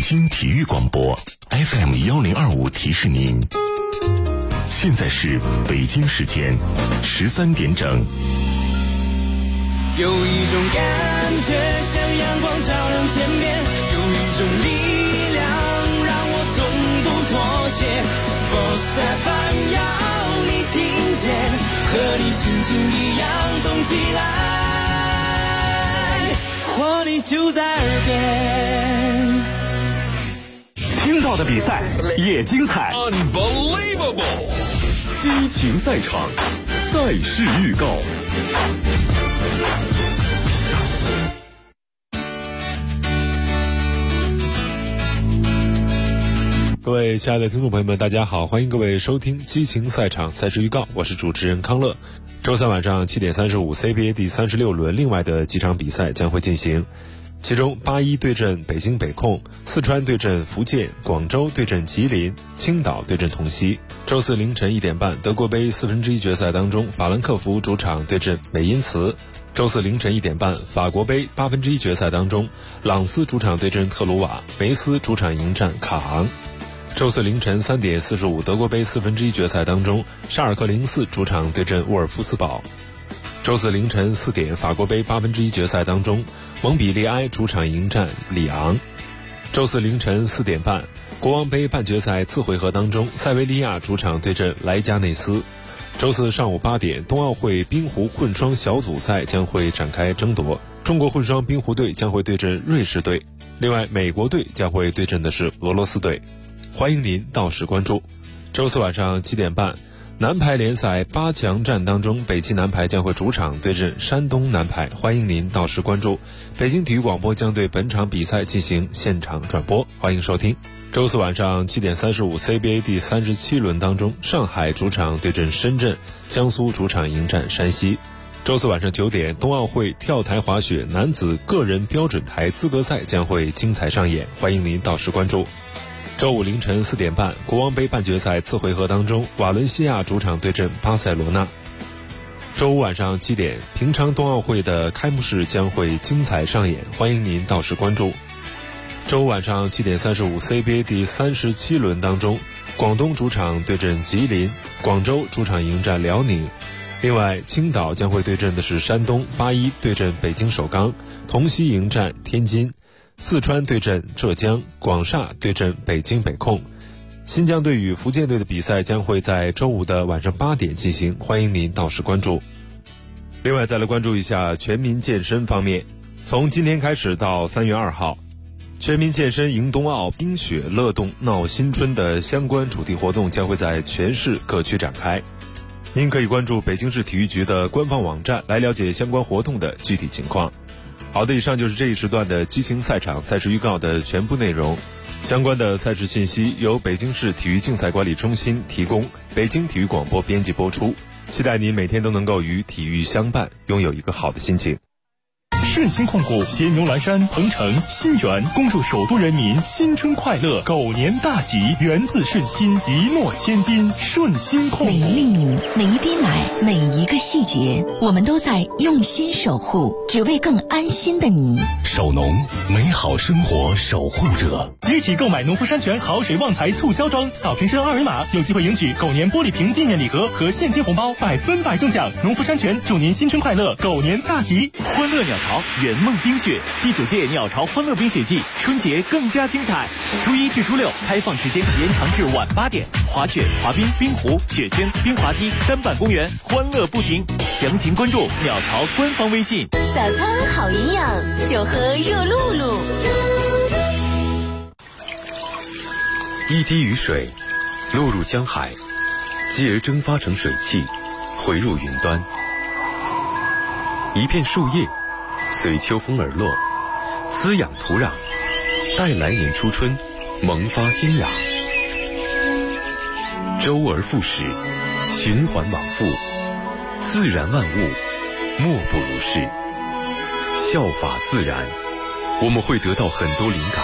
京体育广播 FM1025提示您，现在是北京时间13点整。 有一种感觉像阳光照亮天边，有一种力量让我从不妥协。Sports FM 要你听见，和你心情一样动起来，活力就在耳边。 听到的比赛也精彩 ，Unbelievable！ 激情赛场，赛事预告。 各位亲爱的听众朋友们，大家好，欢迎各位收听激情赛场赛事预告，我是主持人康乐。周三晚上7点35 CBA 第36轮另外的几场比赛将会进行，其中81对阵北京北控，四川对阵福建，广州对阵吉林，青岛对阵同曦。周四凌晨1点半，德国杯1/4决赛当中，法兰克福主场对阵美因茨。周四凌晨1点半，法国杯1/8决赛当中，朗斯主场对阵特鲁瓦，梅斯主场迎战卡昂。周四凌晨3点45，德国杯1/4决赛当中，沙尔克04主场对阵沃尔夫斯堡。周四凌晨4点，法国杯1/8决赛当中，蒙彼利埃主场迎战里昂。周四凌晨4点半，国王杯半决赛次回合当中，塞维利亚主场对阵莱加内斯。周四上午8点，冬奥会冰壶混双小组赛将会展开争夺，中国混双冰壶队将会对阵瑞士队，另外美国队将会对阵的是俄罗斯队。欢迎您到时关注。周四晚上7点半，男排联赛8强战当中，北汽男排将会主场对阵山东男排，欢迎您到时关注。北京体育广播将对本场比赛进行现场转播，欢迎收听。周四晚上7点35 CBA 第37轮当中，上海主场对阵深圳，江苏主场迎战山西。周四晚上9点，冬奥会跳台滑雪男子个人标准台资格赛将会精彩上演，欢迎您到时关注。周五凌晨4点半，国王杯半决赛次回合当中，瓦伦西亚主场对阵巴塞罗那。周五晚上7点，平昌冬奥会的开幕式将会精彩上演，欢迎您到时关注。周五晚上7点35 CBA 第37轮当中，广东主场对阵吉林，广州主场迎战辽宁。另外，青岛将会对阵的是山东，81对阵北京首钢，同曦迎战天津。四川对阵浙江，广厦对阵北京北控，新疆队与福建队的比赛将会在周五的晚上8点进行，欢迎您到时关注。另外再来关注一下全民健身方面，从今天开始到3月2号，全民健身迎冬奥，冰雪乐动闹新春的相关主题活动将会在全市各区展开。您可以关注北京市体育局的官方网站来了解相关活动的具体情况。好的，以上就是这一时段的激情赛场赛事预告的全部内容。相关的赛事信息由北京市体育竞赛管理中心提供，北京体育广播编辑播出。期待您每天都能够与体育相伴，拥有一个好的心情。 顺鑫控股、咸牛栏山、鹏城、新源恭祝首都人民新春快乐，狗年大吉，源自顺心，一诺千金。顺鑫控股， 每一粒米，每一滴奶，每一个细节，我们都在用心守护，只为更安心的你。 守农，美好生活守护者。 即日起购买农夫山泉好水旺财促销装，扫瓶身2维码，有机会赢取狗年玻璃瓶纪念礼盒和现金红包，100%中奖。农夫山泉祝您新春快乐，狗年大吉！欢乐鸟巢圆梦冰雪第9届鸟巢欢乐冰雪季，春节更加精彩。初1至初6开放时间延长至晚8点，滑雪、滑冰、冰壶、雪圈、冰滑梯、单板公园，欢乐不停。详情关注鸟巢官方微信。 早餐好营养，就喝热露露。 一滴雨水落入江海，继而蒸发成水汽，回入云端。一片树叶随秋风而落，滋养土壤，待来年初春萌发新芽。周而复始，循环往复，自然万物莫不如是。效法自然，我们会得到很多灵感。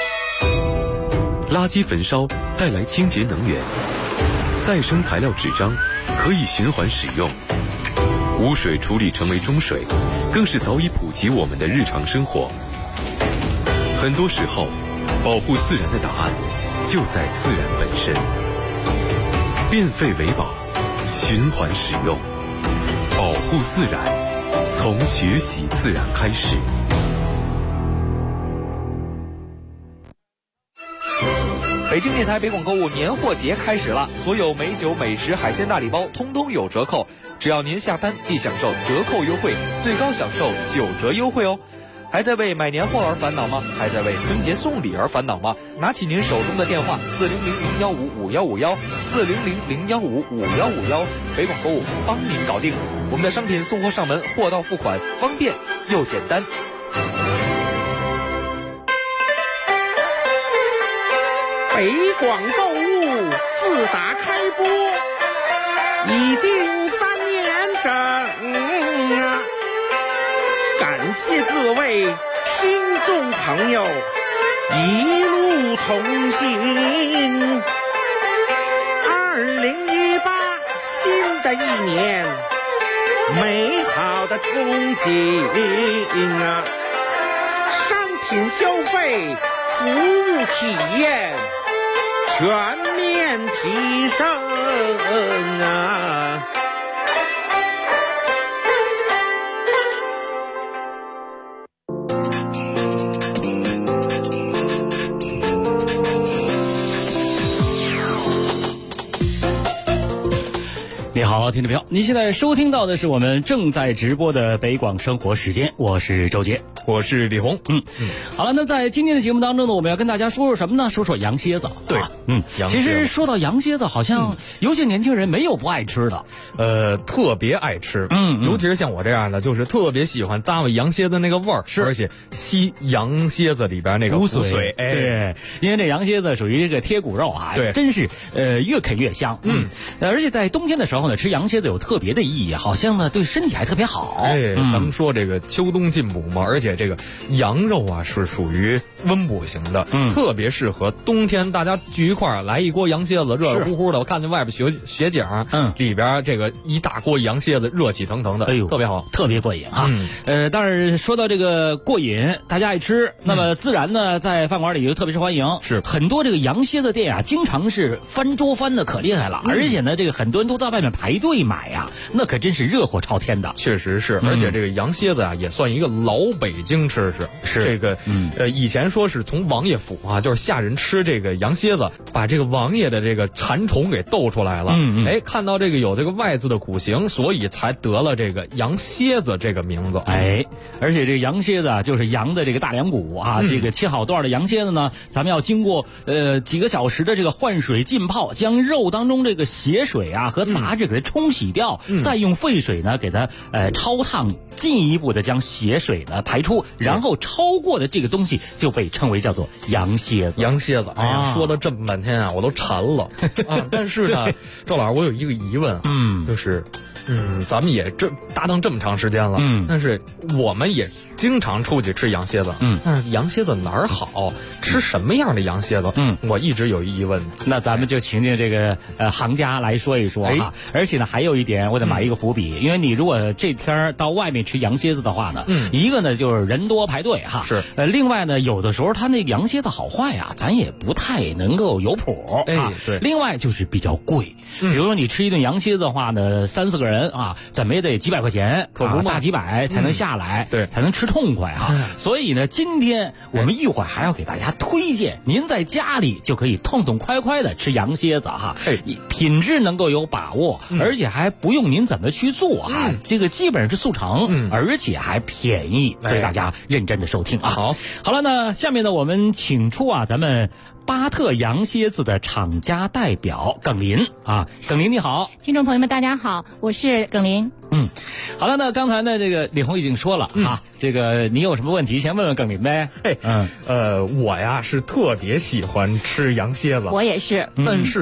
垃圾焚烧带来清洁能源，再生材料纸张可以循环使用，污水处理成为中水，更是早已普及我们的日常生活。很多时候， 保护自然的答案就在自然本身。变废为宝，循环使用，保护自然，从学习自然开始。 北京电台北广购物年货节开始了，所有美酒、美食、海鲜大礼包通通有折扣，只要您下单即享受折扣优惠，最高享受9折优惠哦。还在为买年货而烦恼吗？还在为春节送礼而烦恼吗？拿起您手中的电话400015551，400015551，北广购物帮您搞定。我们的商品送货上门，货到付款，方便又简单。 北广购物自打开播已经3年整啊，感谢各位听众朋友一路同行。2018新的一年，美好的憧憬啊，商品消费，服务体验全面提升啊！ 你好，听众朋友，您现在收听到的是我们正在直播的北广生活时间，我是周杰， 我是李红。 好了，那在今天的节目当中呢，我们要跟大家说说什么呢？说说羊蝎子。 对， 其实说到羊蝎子，好像有些年轻人没有不爱吃的， 特别爱吃，尤其是像我这样的，就是特别喜欢咂摸羊蝎子那个味儿，而且吸羊蝎子里边那个骨髓， 对，因为这羊蝎子属于这个贴骨肉啊， 对， 真是越啃越香，而且在冬天的时候呢，吃羊蝎子有特别的意义，好像呢对身体还特别好。 咱们说这个秋冬进补嘛，而且这个羊肉啊是属于温补型的，特别适合冬天大家聚一块儿来一锅羊蝎子，热热乎乎的，我看见外边雪景，里边这个一大锅羊蝎子，热气腾腾的，哎呦，特别好， 特别过瘾啊。但是说到这个过瘾，大家爱吃，那么自然呢，在饭馆里就特别受欢迎， 是很多这个羊蝎子店啊，经常是翻桌翻的可厉害了，而且呢，这个很多人都在外面排队买呀，那可真是热火朝天的。 确实是，而且这个羊蝎子啊，也算一个老北京吃食。是这个，以前说是从王爷府啊，就是下人吃这个羊蝎子，把这个王爷的这个馋虫给逗出来了。看到这个有这个外字的骨形，所以才得了这个羊蝎子这个名字。 而且这个羊蝎子啊，就是羊的这个大梁骨啊，这个切好段的羊蝎子呢，咱们要经过几个小时的这个换水浸泡，将肉当中这个血水啊和杂质给它冲洗掉，再用沸水呢给它焯烫，进一步的将血水呢排出，然后焯过的这个东西就被称为叫做羊蝎子。 羊蝎子，哎呀，说了这么半天啊，我都馋了啊！但是呢，周老师，我有一个疑问，就是咱们也搭档这么长时间了，但是我们也经常出去吃羊蝎子，但是羊蝎子哪儿好，吃什么样的羊蝎子？我一直有疑问。 那咱们就请这个行家来说一说哈。而且呢，还有一点我得埋一个伏笔，因为你如果这天到外面吃羊蝎子的话呢，一个呢就是人多排队哈， 是另外呢，有的时候它那个羊蝎子好坏啊，咱也不太能够有谱啊。 对。 另外就是比较贵。比如说你吃一顿羊蝎子的话呢，3-4个人啊，怎么也得几百块钱，可不嘛，大几百才能下来，对，才能吃痛快啊。所以呢，今天我们一会儿还要给大家推荐，您在家里就可以痛痛快快的吃羊蝎子哈，品质能够有把握，而且还不用您怎么去做哈，这个基本上是速成，而且还便宜，所以大家认真的收听啊。好了，那下面呢，我们请出咱们巴特羊蝎子的厂家代表耿林啊，耿林你好， 听众朋友们大家好，我是耿林。 好了，那刚才呢，这个李红已经说了这个你有什么问题先问问耿林呗。 我呀是特别喜欢吃羊蝎子， 我也是， 但是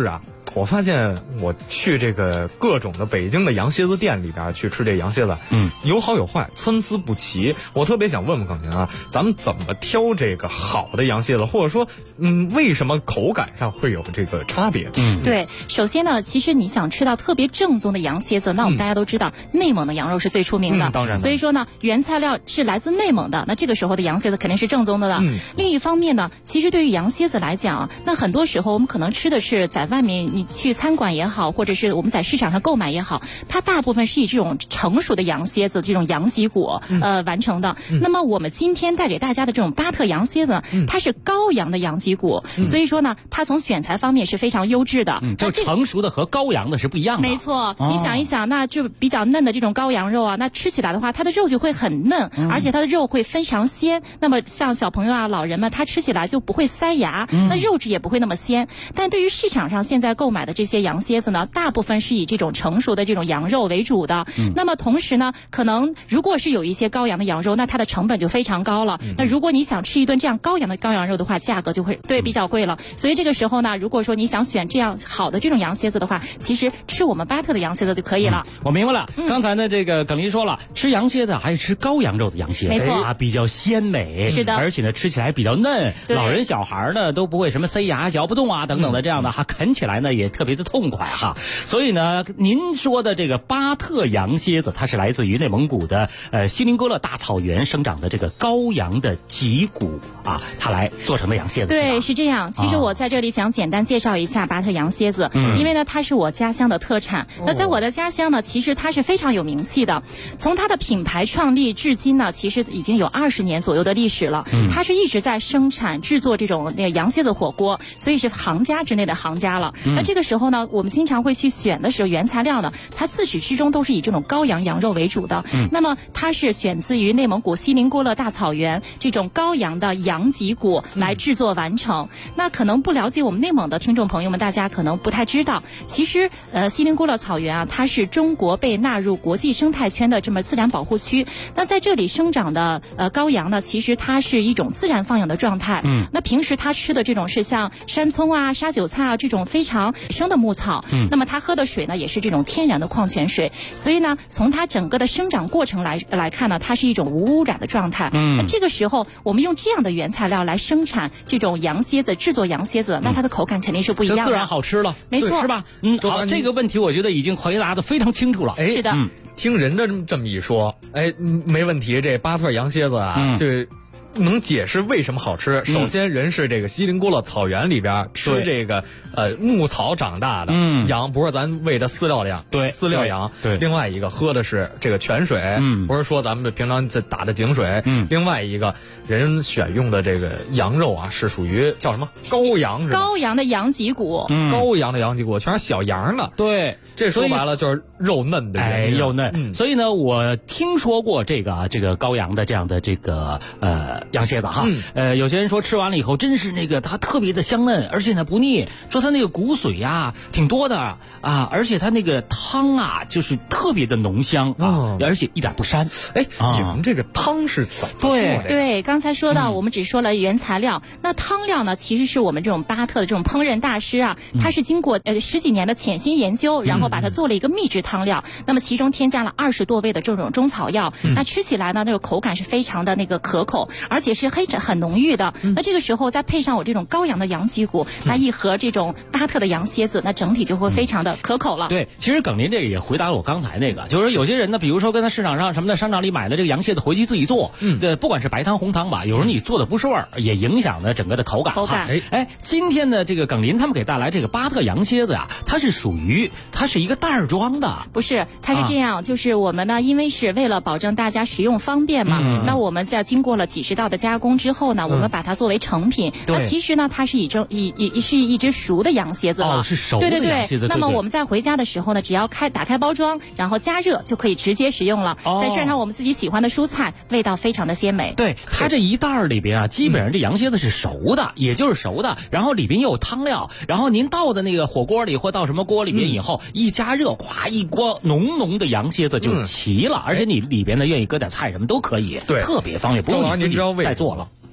我发现我去这个各种的北京的羊蝎子店里边去吃这羊蝎子，有好有坏，参差不齐。我特别想问问耿宁啊，咱们怎么挑这个好的羊蝎子，或者说，为什么口感上会有这个差别？ 对，首先呢，其实你想吃到特别正宗的羊蝎子，那我们大家都知道，内蒙的羊肉是最出名的， 当然。 所以说呢，原材料是来自内蒙的，那这个时候的羊蝎子肯定是正宗的了。另一方面呢，其实对于羊蝎子来讲，那很多时候我们可能吃的是在外面你去餐馆也好，或者是我们在市场上购买也好，它大部分是以这种成熟的羊蝎子这种羊脊骨完成的。那么我们今天带给大家的这种巴特羊蝎子，它是羔羊的羊脊骨，所以说呢，它从选材方面是非常优质的。 就成熟的和羔羊的是不一样的。 没错，你想一想，那就比较嫩的这种羔羊肉啊，那吃起来的话，它的肉就会很嫩，而且它的肉会非常鲜。那么像小朋友啊、老人们，他吃起来就不会塞牙，那肉质也不会那么鲜。但对于市场上现在购买的这些羊蝎子呢，大部分是以这种成熟的这种羊肉为主的。那么同时呢，可能如果是有一些羔羊的羊肉，那它的成本就非常高了。那如果你想吃一顿这样羔羊肉的话，价格就会比较贵了。所以这个时候呢，如果说你想选这样好的这种羊蝎子的话，其实吃我们巴特的羊蝎子就可以了。 我明白了。刚才呢，这个耿林说了，吃羊蝎子还是吃羔羊肉的羊蝎子， 没错啊，比较鲜美， 是的， 而且呢，吃起来比较嫩，老人小孩呢都不会什么塞牙、嚼不动啊等等的这样的哈，啃起来呢也特别的痛快哈。所以呢，您说的这个巴特羊蝎子，它是来自于内蒙古的锡林郭勒大草原生长的这个羔羊的脊骨啊，它来做成的羊蝎子。 对，是这样。其实我在这里想简单介绍一下巴特羊蝎子，因为呢它是我家乡的特产。那在我的家乡呢，其实它是非常有名气的。从它的品牌创立至今呢，其实已经有20年左右的历史了。它是一直在生产制作这种羊蝎子火锅，所以是行家之内的行家了。那这个时候呢，我们经常会去选的时候，原材料呢，它自始至终都是以这种羔羊羊肉为主的。那么它是选自于内蒙古锡林郭勒大草原这种羔羊的羊脊骨来制作完成。那可能不了解我们内蒙的听众朋友们，大家可能不太知道，其实锡林郭勒草原啊，它是中国被纳入国际生态圈的这么自然保护区。那在这里生长的羔羊呢，其实它是一种自然放养的状态。那平时它吃的这种是像山葱啊、沙韭菜啊这种非常生的牧草。那么它喝的水呢，也是这种天然的矿泉水。所以呢，从它整个的生长过程来看呢，它是一种无污染的状态。那这个时候我们用这样的原材料来生产这种羊蝎子，制作羊蝎子，那它的口感肯定是不一样的， 自然好吃了， 没错， 是吧？好，这个问题我觉得已经回答的非常清楚了。 是的， 听人家这么一说，没问题。这巴特羊蝎子啊，就能解释为什么好吃。首先，人是这个锡林郭勒草原里边吃这个牧草长大的羊，不是咱喂的饲料羊，饲料羊。对，另外一个喝的是这个泉水，不是说咱们平常打的井水。另外一个人选用的这个羊肉啊，是属于叫什么羔羊？ 羔羊的羊脊骨， 羔羊的羊脊骨全是小羊的。 对， 这说白了就是肉嫩的原因， 肉嫩。所以呢，我听说过这个羔羊的这样的这个羊蝎子哈，有些人说吃完了以后真是那个它特别的香嫩，而且呢不腻，说它那个骨髓呀挺多的啊，而且它那个汤啊就是特别的浓香啊，而且一点不膻。 你们这个汤是怎么做的？ 对，刚才说到我们只说了原材料，那汤料呢，其实是我们这种巴特的这种烹饪大师啊，他是经过10几年的潜心研究，然后把它做了一个秘制汤料。那么其中添加了20多味的这种中草药，那吃起来呢，那个口感是非常的那个可口，而且是很浓郁的。那这个时候再配上我这种羔羊的羊脊骨，那一盒这种巴特的羊蝎子，那整体就会非常的可口了。 对，其实耿林这个也回答了我刚才那个，就是有些人呢，比如说跟他市场上什么的商场里买的这个羊蝎子回去自己做，不管是白汤红汤吧，有时候你做的不是味儿，也影响了整个的口感。今天的这个耿林他们给带来这个巴特羊蝎子啊，它是一个袋装的， 不是，它是这样，就是我们呢，因为是为了保证大家食用方便嘛，那我们在经过了几十道的加工之后呢，我们把它作为成品。那其实呢，它是一只熟的羊蝎子了， 是熟的羊蝎子。 那么我们在回家的时候呢，只要打开包装，然后加热就可以直接食用了。再蘸上我们自己喜欢的蔬菜，味道非常的鲜美。 对，它这一袋里边啊，基本上这羊蝎子是熟的，也就是熟的，然后里边又有汤料，然后您倒的那个火锅里或到什么锅里边以后，一加热，咵一锅浓浓的羊蝎子就齐了，而且你里边呢愿意搁点菜什么都可以，对，特别方便，不用你自己再做了。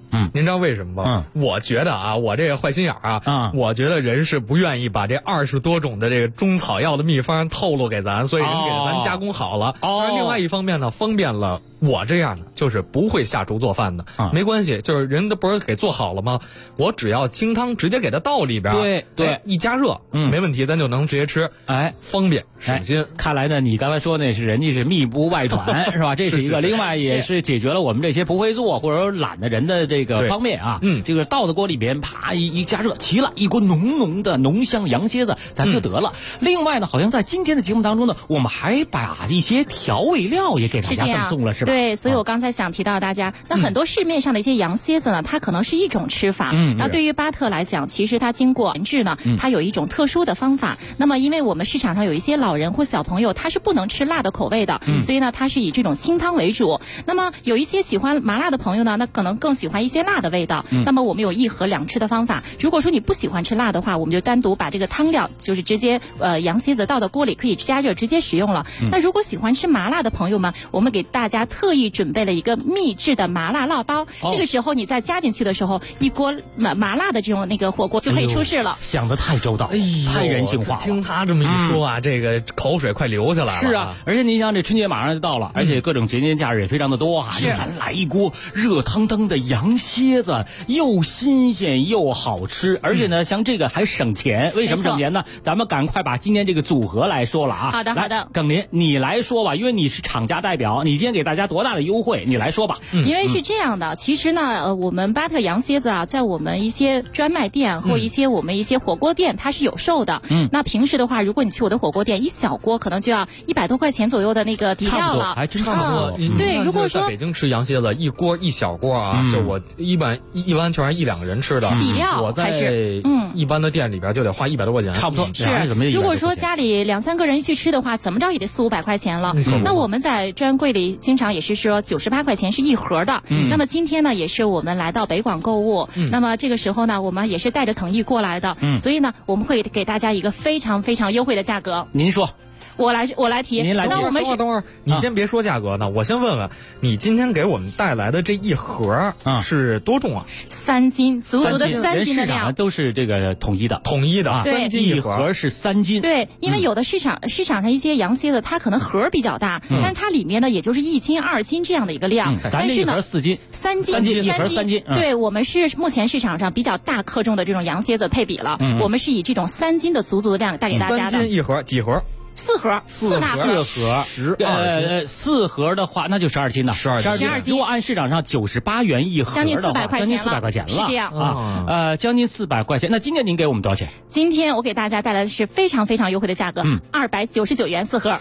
您知道为什么吗？我觉得啊，我这个坏心眼啊，我觉得人是不愿意把这20多种的这个中草药的秘方透露给咱，所以人给咱加工好了。但是另外一方面呢，方便了我这样的就是不会下厨做饭的，没关系，就是人都不是给做好了吗？我只要清汤直接给它倒里边，对，一加热，没问题，咱就能直接吃，方便省心。 看来呢，你刚才说那是人家是密不外传是吧？这是一个，另外也是解决了我们这些不会做或者说懒的人的这个方面啊。这个倒到锅里边，啪一加热，齐了，一锅浓浓的浓香羊蝎子，咱就得了。另外呢，好像在今天的节目当中呢，我们还把一些调味料也给大家赠送了，是吧？ 对，所以我刚才想提到大家，那很多市面上的一些羊蝎子呢，它可能是一种吃法。那对于巴特来讲，其实它经过研制呢，它有一种特殊的方法。那么，因为我们市场上有一些老人或小朋友，他是不能吃辣的口味的，所以呢，它是以这种清汤为主。那么，有一些喜欢麻辣的朋友呢，那可能更喜欢一些辣的味道。那么，我们有1盒2吃的方法。如果说你不喜欢吃辣的话，我们就单独把这个汤料，就是直接羊蝎子倒到锅里，可以加热直接食用了。那如果喜欢吃麻辣的朋友们，我们给大家特意准备了一个秘制的麻辣烙包。这个时候你再加进去的时候，一锅麻辣的这种那个火锅就可以出世了。 想得太周到，太人性化了。 听他这么一说啊，这个口水快流下来了。 是啊，而且你想这春节马上就到了，而且各种节假日也非常的多哈。咱来一锅热腾腾的羊蝎子，又新鲜又好吃，而且呢，像这个还省钱。为什么省钱呢？咱们赶快把今天这个组合来说了啊。 好的，好的。 耿林，你来说吧，因为你是厂家代表，你今天给大家多大的优惠？你来说吧。 因为是这样的，其实呢，我们巴特羊蝎子啊，在我们一些专卖店或一些我们一些火锅店，它是有售的。那平时的话，如果你去我的火锅店，一小锅可能就要100多块钱左右的那个底料了， 还真差不多。 对，如果说在北京吃羊蝎子，一小锅啊，就我一般全是1、2个人吃的底料， 我在一般的店里边就得花100多块钱， 差不多。 是，如果说家里2、3个人去吃的话，怎么着也得4、500块钱了。那我们在专柜里经常也是说98块钱是1盒的。那么今天呢，也是我们来到北广购物，那么这个时候呢，我们也是带着诚意过来的，所以呢，我们会给大家一个非常非常优惠的价格。 您说。 我来提。 您来提。 那我们等会儿，你先别说价格呢，我先问问你今天给我们带来的这一盒是多重啊 ？3斤，足足的3斤的量。 都是这个统一的 ，3斤一盒是3斤。 对，因为有的市场上一些羊蝎子，它可能盒比较大，但是它里面呢也就是1斤、2斤这样的一个量。 但是呢 ，4斤、3 斤，一盒3斤。 对，我们是目前市场上比较大克重的这种羊蝎子配比了，我们是以这种3斤的足足的量带给大家的。 3斤一盒，几盒 ？4盒，4大盒 ，12斤。 4盒的话，那就12斤了，12斤。如果按市场上98元一盒的话，将近400块钱了， 是这样啊。将近400块钱。那今天您给我们多少钱？ 今天我给大家带来的是非常非常优惠的价格，299元4盒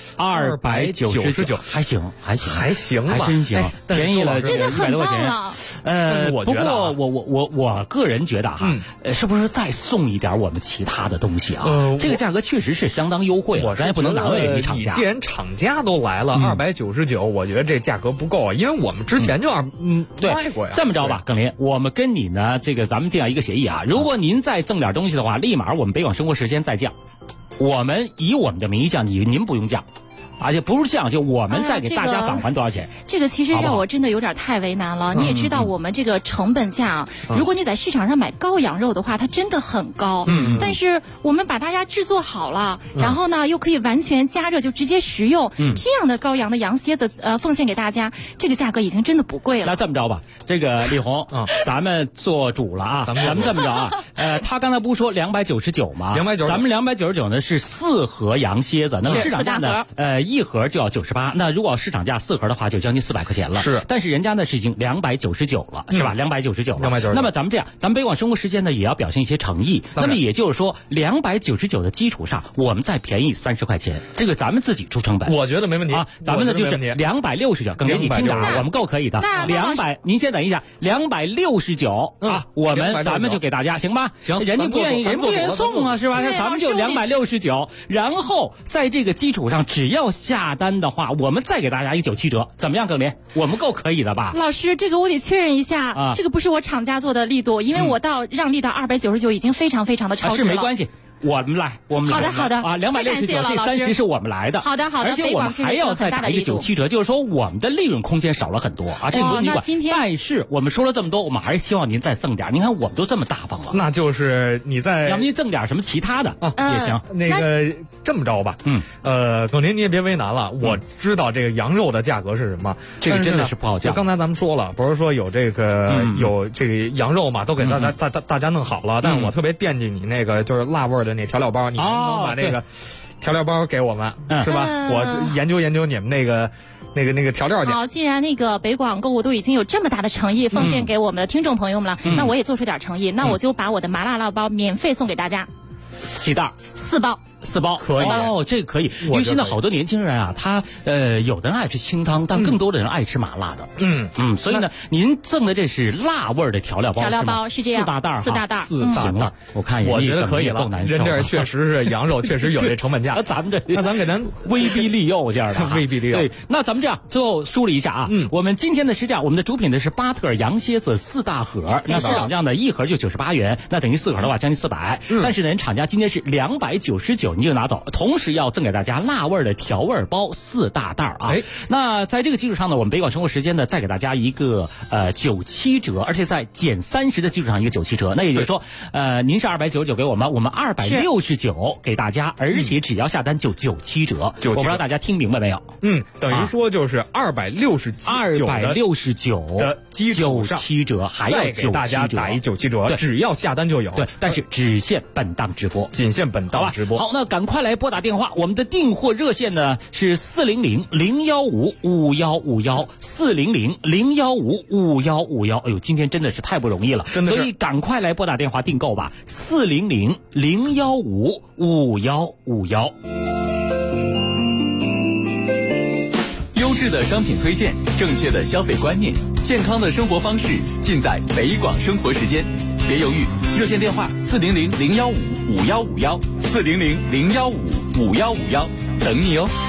，299，还行吧，还真行，便宜了， 真的很棒了。 我觉得， 不过我个人觉得哈，是不是再送一点我们其他的东西啊？这个价格确实是相当优惠，咱也不能难为你厂家。 既然厂家都来了，299，我觉得这价格不够啊，因为我们之前就卖过呀。 这么着吧，耿林，我们跟你呢，这个咱们定下一个协议啊，如果您再赠点东西的话，立马我们北广生活时间再降，我们以我们的名义降，您不用降。而且不是这样，就我们再给大家返还多少钱？ 这个其实让我真的有点太为难了。你也知道，我们这个成本价，如果你在市场上买羔羊肉的话，它真的很高。但是我们把大家制作好了，然后呢又可以完全加热就直接食用，这样的羔羊的羊蝎子奉献给大家，这个价格已经真的不贵了。 那这么着吧，这个李红，咱们做主了啊，咱们这么着啊，他刚才不是说299吗？299，咱们299呢是4盒羊蝎子，那么市场价呢，1盒就要98，那如果市场价4盒的话，就将近400块钱了。 是， 但是人家呢是已经299了，是吧？299了。那么咱们这样，咱们北广生活时间呢也要表现一些诚意。那么也就是说，299的基础上，我们再便宜30块钱，这个咱们自己出成本。 我觉得没问题啊，咱们呢就是269，更给你听着啊，我们够可以的。200，您先等一下，269啊，咱们就给大家行吧？ 行， 人家不愿意送啊，是吧？咱们就269，然后在这个基础上，只要下单的话，我们再给大家一个97折，怎么样，耿林？我们够可以的吧？ 老师，这个我得确认一下啊，这个不是我厂家做的力度，因为我让利到299已经非常非常的超值了。 是没关系。 我们来。 好的啊，269这30是我们来的。 好的。 而且我们还要再打一个97折，就是说我们的利润空间少了很多啊，这个不用你管。但是我们说了这么多，我们还是希望您再赠点。您看我们都这么大方了， 那就是你再要不您赠点什么其他的也行。 那个这么着吧，狗年你也别为难了，我知道这个羊肉的价格是什么， 这个真的是不好讲。 刚才咱们说了，不是说有这个有这个羊肉嘛，都给大家弄好了，但是我特别惦记你那个就是辣味的那调料包，你能不能把这个调料包给我们，是吧？我研究你们那个调料去。 好，既然那个北广购物都已经有这么大的诚意奉献给我们的听众朋友们了，那我也做出点诚意，那我就把我的麻辣辣包免费送给大家， 几袋 ？4包。 4包可以哦，这个可以，因为现在好多年轻人啊，他有的人爱吃清汤，但更多的人爱吃麻辣的。所以呢，您赠的这是辣味的调料包， 调料包是这样，4大袋行了，我看我觉得可以了。 人这确实是羊肉，确实有这成本价。 那咱给咱威逼利诱这样的， 威逼利诱。 对，那咱们这样最后梳理一下啊，我们今天的是这样，我们的主品呢是巴特尔羊蝎子4大盒，那市场价呢1盒就98元，那等于4盒的话将近400。但是呢，厂家今天是299，你就拿走。同时要赠给大家辣味的调味包4大袋啊！那在这个基础上呢，我们北广生活时间呢再给大家一个97折，而且在减30的基础上一个97折。那也就是说，您是299给我们269给大家，而且只要下单就97折。我不知道大家听明白没有？ 等于说就是269的基础上 97 折，还要给大家打一97折，只要下单就有。 对，但是只限本档直播， 仅限本档直播。 好，那赶快来拨打电话，我们的订货热线呢是400-015-5151，400-015-5151。哎呦，今天真的是太不容易了，所以赶快来拨打电话订购吧，400-015-5151。 优质的商品推荐，正确的消费观念，健康的生活方式，尽在北广生活时间。别犹豫，热线电话400-015-5151，400-015-5151，等你哦。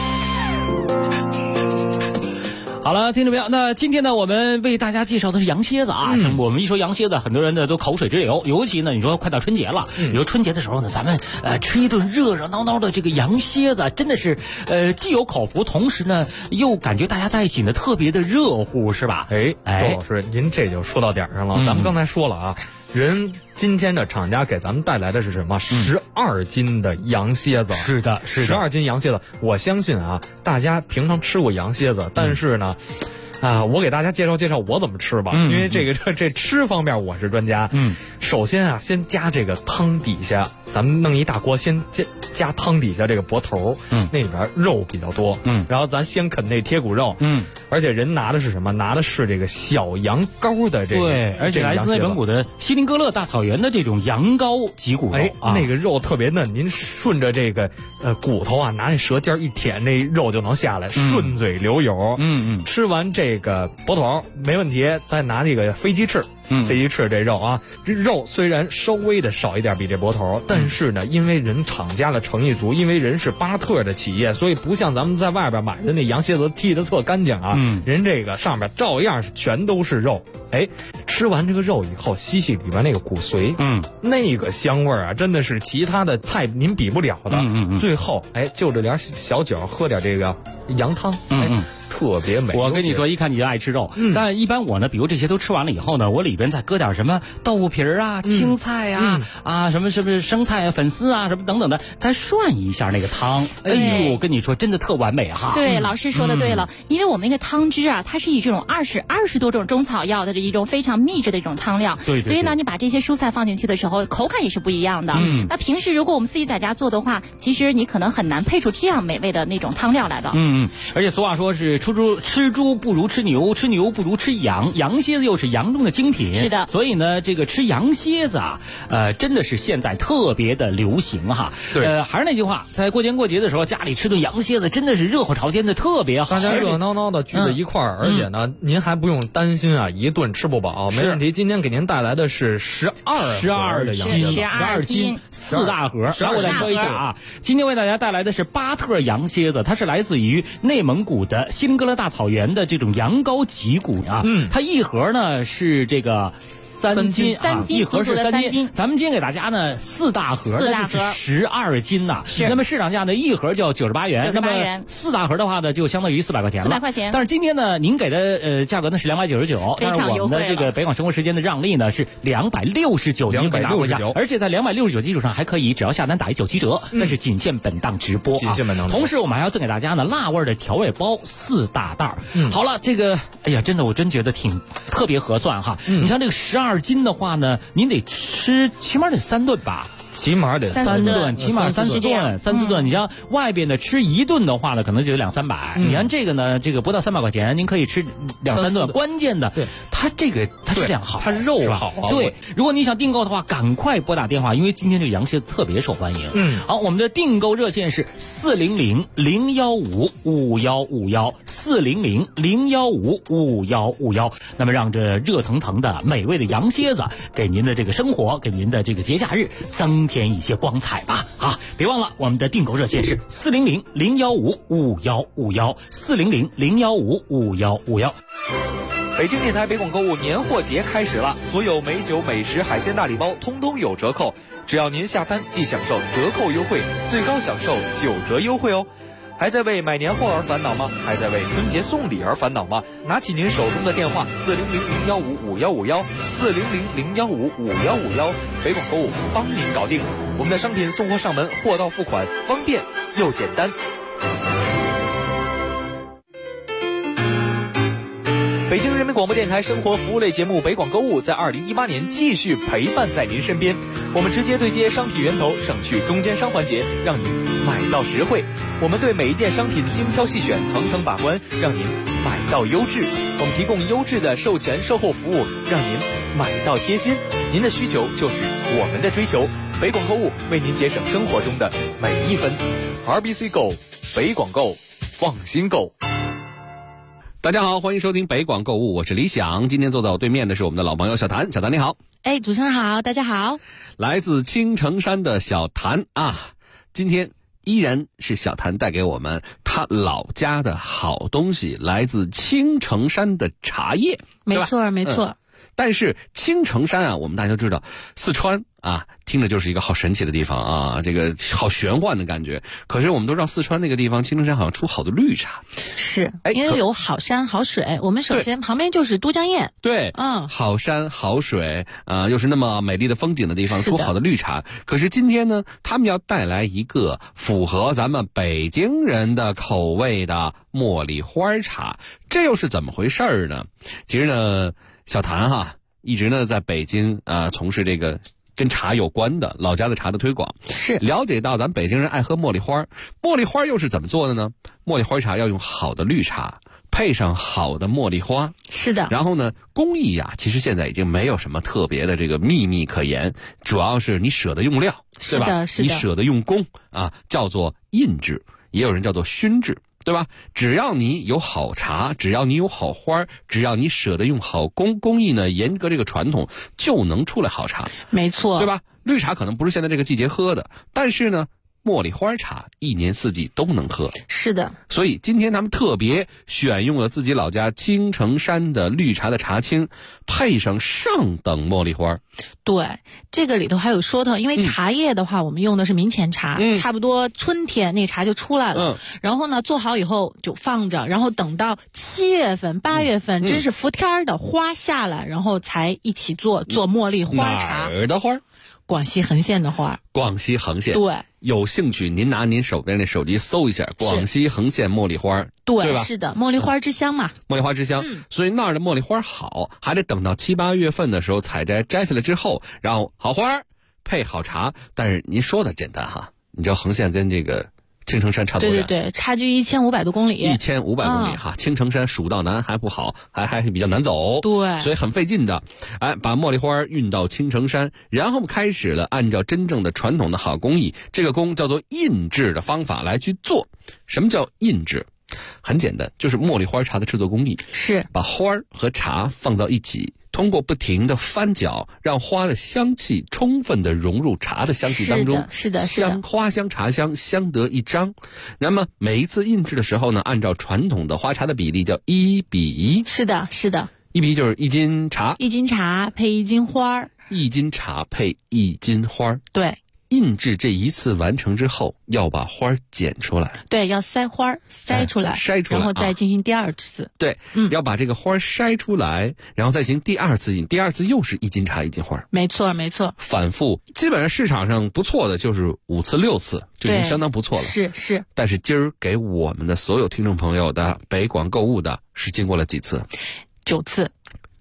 好了，听众朋友，那今天呢，我们为大家介绍的是羊蝎子啊。我们一说羊蝎子，很多人呢都口水直流，尤其呢，你说快到春节了，你说春节的时候呢，咱们吃一顿热热闹闹的这个羊蝎子，真的是既有口福，同时呢又感觉大家在一起呢特别的热乎，是吧？ 周老师，您这就说到点上了。咱们刚才说了啊，人今天的厂家给咱们带来的是什么？12斤的羊蝎子。 是的 ，12斤羊蝎子。我相信啊，大家平常吃过羊蝎子，但是呢，我给大家介绍介绍我怎么吃吧，因为这吃方面我是专家。首先啊，先加这个汤底下，咱们弄一大锅，先加汤底下这个脖头，那里边肉比较多，然后咱先啃那贴骨肉，而且人拿的是什么？拿的是这个小羊羔的这个， 对，而且来自内蒙古的锡林哥勒大草原的这种羊羔脊骨肉， 那个肉特别嫩，您顺着这个骨头啊，拿那舌尖一舔，那肉就能下来，顺嘴流油。吃完这个脖头没问题，再拿那个飞鸡翅。飞鸡翅这肉啊，这肉虽然稍微的少一点比这脖头，但是呢，因为人厂家的诚意足，因为人是巴特的企业，所以不像咱们在外边买的那羊蝎子剔得特干净啊，人这个上面照样是全都是肉。吃完这个肉以后，吸里边那个骨髓，那个香味啊，真的是其他的菜您比不了的。最后就着点小酒，喝点这个羊汤，特别美。 我跟你说，一看你就爱吃肉，但一般我呢，比如这些都吃完了以后呢，我里边再搁点什么豆腐皮啊、青菜啊、什么生菜啊、粉丝啊什么等等的，再涮一下那个汤。哎呦，我跟你说，真的特完美哈。 对，老师说的对了，因为我们那个汤汁啊，它是以这种20多种中草药的一种非常秘制的一种汤料， 对， 所以呢，你把这些蔬菜放进去的时候，口感也是不一样的。那平时如果我们自己在家做的话，其实你可能很难配出这样美味的那种汤料来的。 而且俗话说是吃猪不如吃牛，吃牛不如吃羊，羊蝎子又是羊中的精品。 是的， 所以呢，这个吃羊蝎子啊，真的是现在特别的流行哈。 对， 还是那句话，在过年过节的时候，家里吃顿羊蝎子真的是热火朝天的，特别好。 大家热闹闹的聚在一块儿，而且呢，您还不用担心啊，一顿吃不饱，没问题。今天给您带来的是12 斤 4大盒。然后我再说一下啊，今天为大家带来的是巴特羊蝎子，它是来自于内蒙古的锡林格勒大草原的这种羊羔脊骨啊，它一盒呢是这个3斤啊，一盒是3斤。咱们今天给大家呢4大盒，那就是12斤呐。那么市场价呢一盒就要98元，那么4大盒的话呢就相当于400块钱了。400块钱。但是今天呢您给的价格呢是299，但是我们的这个北广生活时间的让利呢是269，您可以拿回家，而且在269基础上还可以只要下单打197折，但是仅限本档直播啊。同时我们还要赠给大家呢辣味的调味包4大袋。好了，这个哎呀，真的我真觉得挺特别合算哈。你像这个12斤的话呢，您得吃起码得3顿吧。 起码得 3顿，起码3、4顿。你像外边的吃1顿的话呢，可能就得200-300。你看这个呢，这个不到300块钱，您可以吃2-3顿。关键的，它这个它质量好， 它肉好啊。 对，如果你想订购的话，赶快拨打电话，因为今天这个羊蝎子特别受欢迎。好，我们的订购热线是400-015-5151，400-015-5151。那么让这热腾腾的美味的羊蝎子给您的这个生活，给您的这个节假日增添一些光彩吧！啊，别忘了我们的订购热线是400-015-5151，400-015-5151。 北京电台北广购物年货节开始了，所有美酒、美食、海鲜大礼包通通有折扣，只要您下单即享受折扣优惠，最高享受9折优惠哦。还在为买年货而烦恼吗？还在为春节送礼而烦恼吗？拿起您手中的电话400-015-5151，400-015-5151，北广购物帮您搞定。我们的商品送货上门，货到付款，方便又简单。北京人民广播电台生活服务类节目北广购物在2018年继续陪伴在您身边，我们直接对接商品源头，省去中间商环节，让您买到实惠。我们对每一件商品精挑细选，层层把关，让您买到优质。我们提供优质的售前售后服务，让您买到贴心。您的需求就是我们的追求，北广购物为您节省生活中的每一分。RBC Go， 北广购，放心购。 大家好，欢迎收听北广购物，我是李想。今天坐在我对面的是我们的老朋友小谭，小谭你好。 哎，主持人好，大家好。 来自青城山的小谭啊，今天依然是小谭带给我们他老家的好东西，来自青城山的茶叶。 没错没错。 但是青城山啊，我们大家都知道，四川啊，听着就是一个好神奇的地方啊，这个好玄幻的感觉。可是我们都知道，四川那个地方青城山好像出好多绿茶， 是因为有好山好水。我们首先旁边就是都江堰， 对，好山好水啊，又是那么美丽的风景的地方，出好的绿茶。可是今天呢，他们要带来一个符合咱们北京人的口味的茉莉花茶，这又是怎么回事呢？其实呢，小谭哈一直呢在北京从事这个跟茶有关的老家的茶的推广， 是了解到咱北京人爱喝茉莉花，茉莉花又是怎么做的呢？茉莉花茶要用好的绿茶，配上好的茉莉花， 是的。 然后呢，工艺呀，其实现在已经没有什么特别的这个秘密可言，主要是你舍得用料，对吧？ 是的， 你舍得用工啊，叫做印制，也有人叫做熏制。对吧？只要你有好茶，只要你有好花，只要你舍得用好工艺呢，严格这个传统，就能出来好茶。 没错， 对吧？绿茶可能不是现在这个季节喝的，但是呢，茉莉花茶一年四季都能喝。 是的， 所以今天他们特别选用了自己老家青城山的绿茶的茶青，配上上等茉莉花。 对，这个里头还有说头，因为茶叶的话，我们用的是明前茶，差不多春天那茶就出来了。然后呢，做好以后就放着，然后等到7月份、8月份，真是伏天的花下来，然后才一起做茉莉花茶。 哪儿的花？ 广西横县的花。 广西横县。 对。 有兴趣您拿您手边的手机搜一下广西横县茉莉花，对吧？ 是的，茉莉花之乡嘛。 茉莉花之乡，所以那儿的茉莉花好，还得等到7、8月份的时候采摘下来之后，然后好花配好茶。但是您说的简单哈，你知道横县跟这个青城山差多远？ 对，差距1500多公里。 1500公里哈，青城山蜀道难还不好，还比较难走， 对， 所以很费劲的。把茉莉花运到青城山，然后开始了按照真正的传统的好工艺，这个工叫做印制的方法来去做。什么叫印制？很简单，就是茉莉花茶的制作工艺是把花和茶放到一起， 通过不停的翻搅，让花的香气充分的融入茶的香气当中， 是的， 花香茶香相得益彰。那么每一次印制的时候呢，按照传统的花茶的比例叫1比1。 是的，1 比1就是1斤茶 ，1斤茶配1斤花 ，1斤茶配1斤花。 对。 印制这一次完成之后，要把花剪出来。 对，要筛花，筛出来，然后再进行第2次。 对，要把这个花筛出来，然后再行第2次印。第2次又是1斤茶1斤花。 没错。 反复，基本上市场上不错的就是5次6次，就已经相当不错了。 是。 但是今儿给我们的所有听众朋友的北广购物的是经过了几次 ？9次。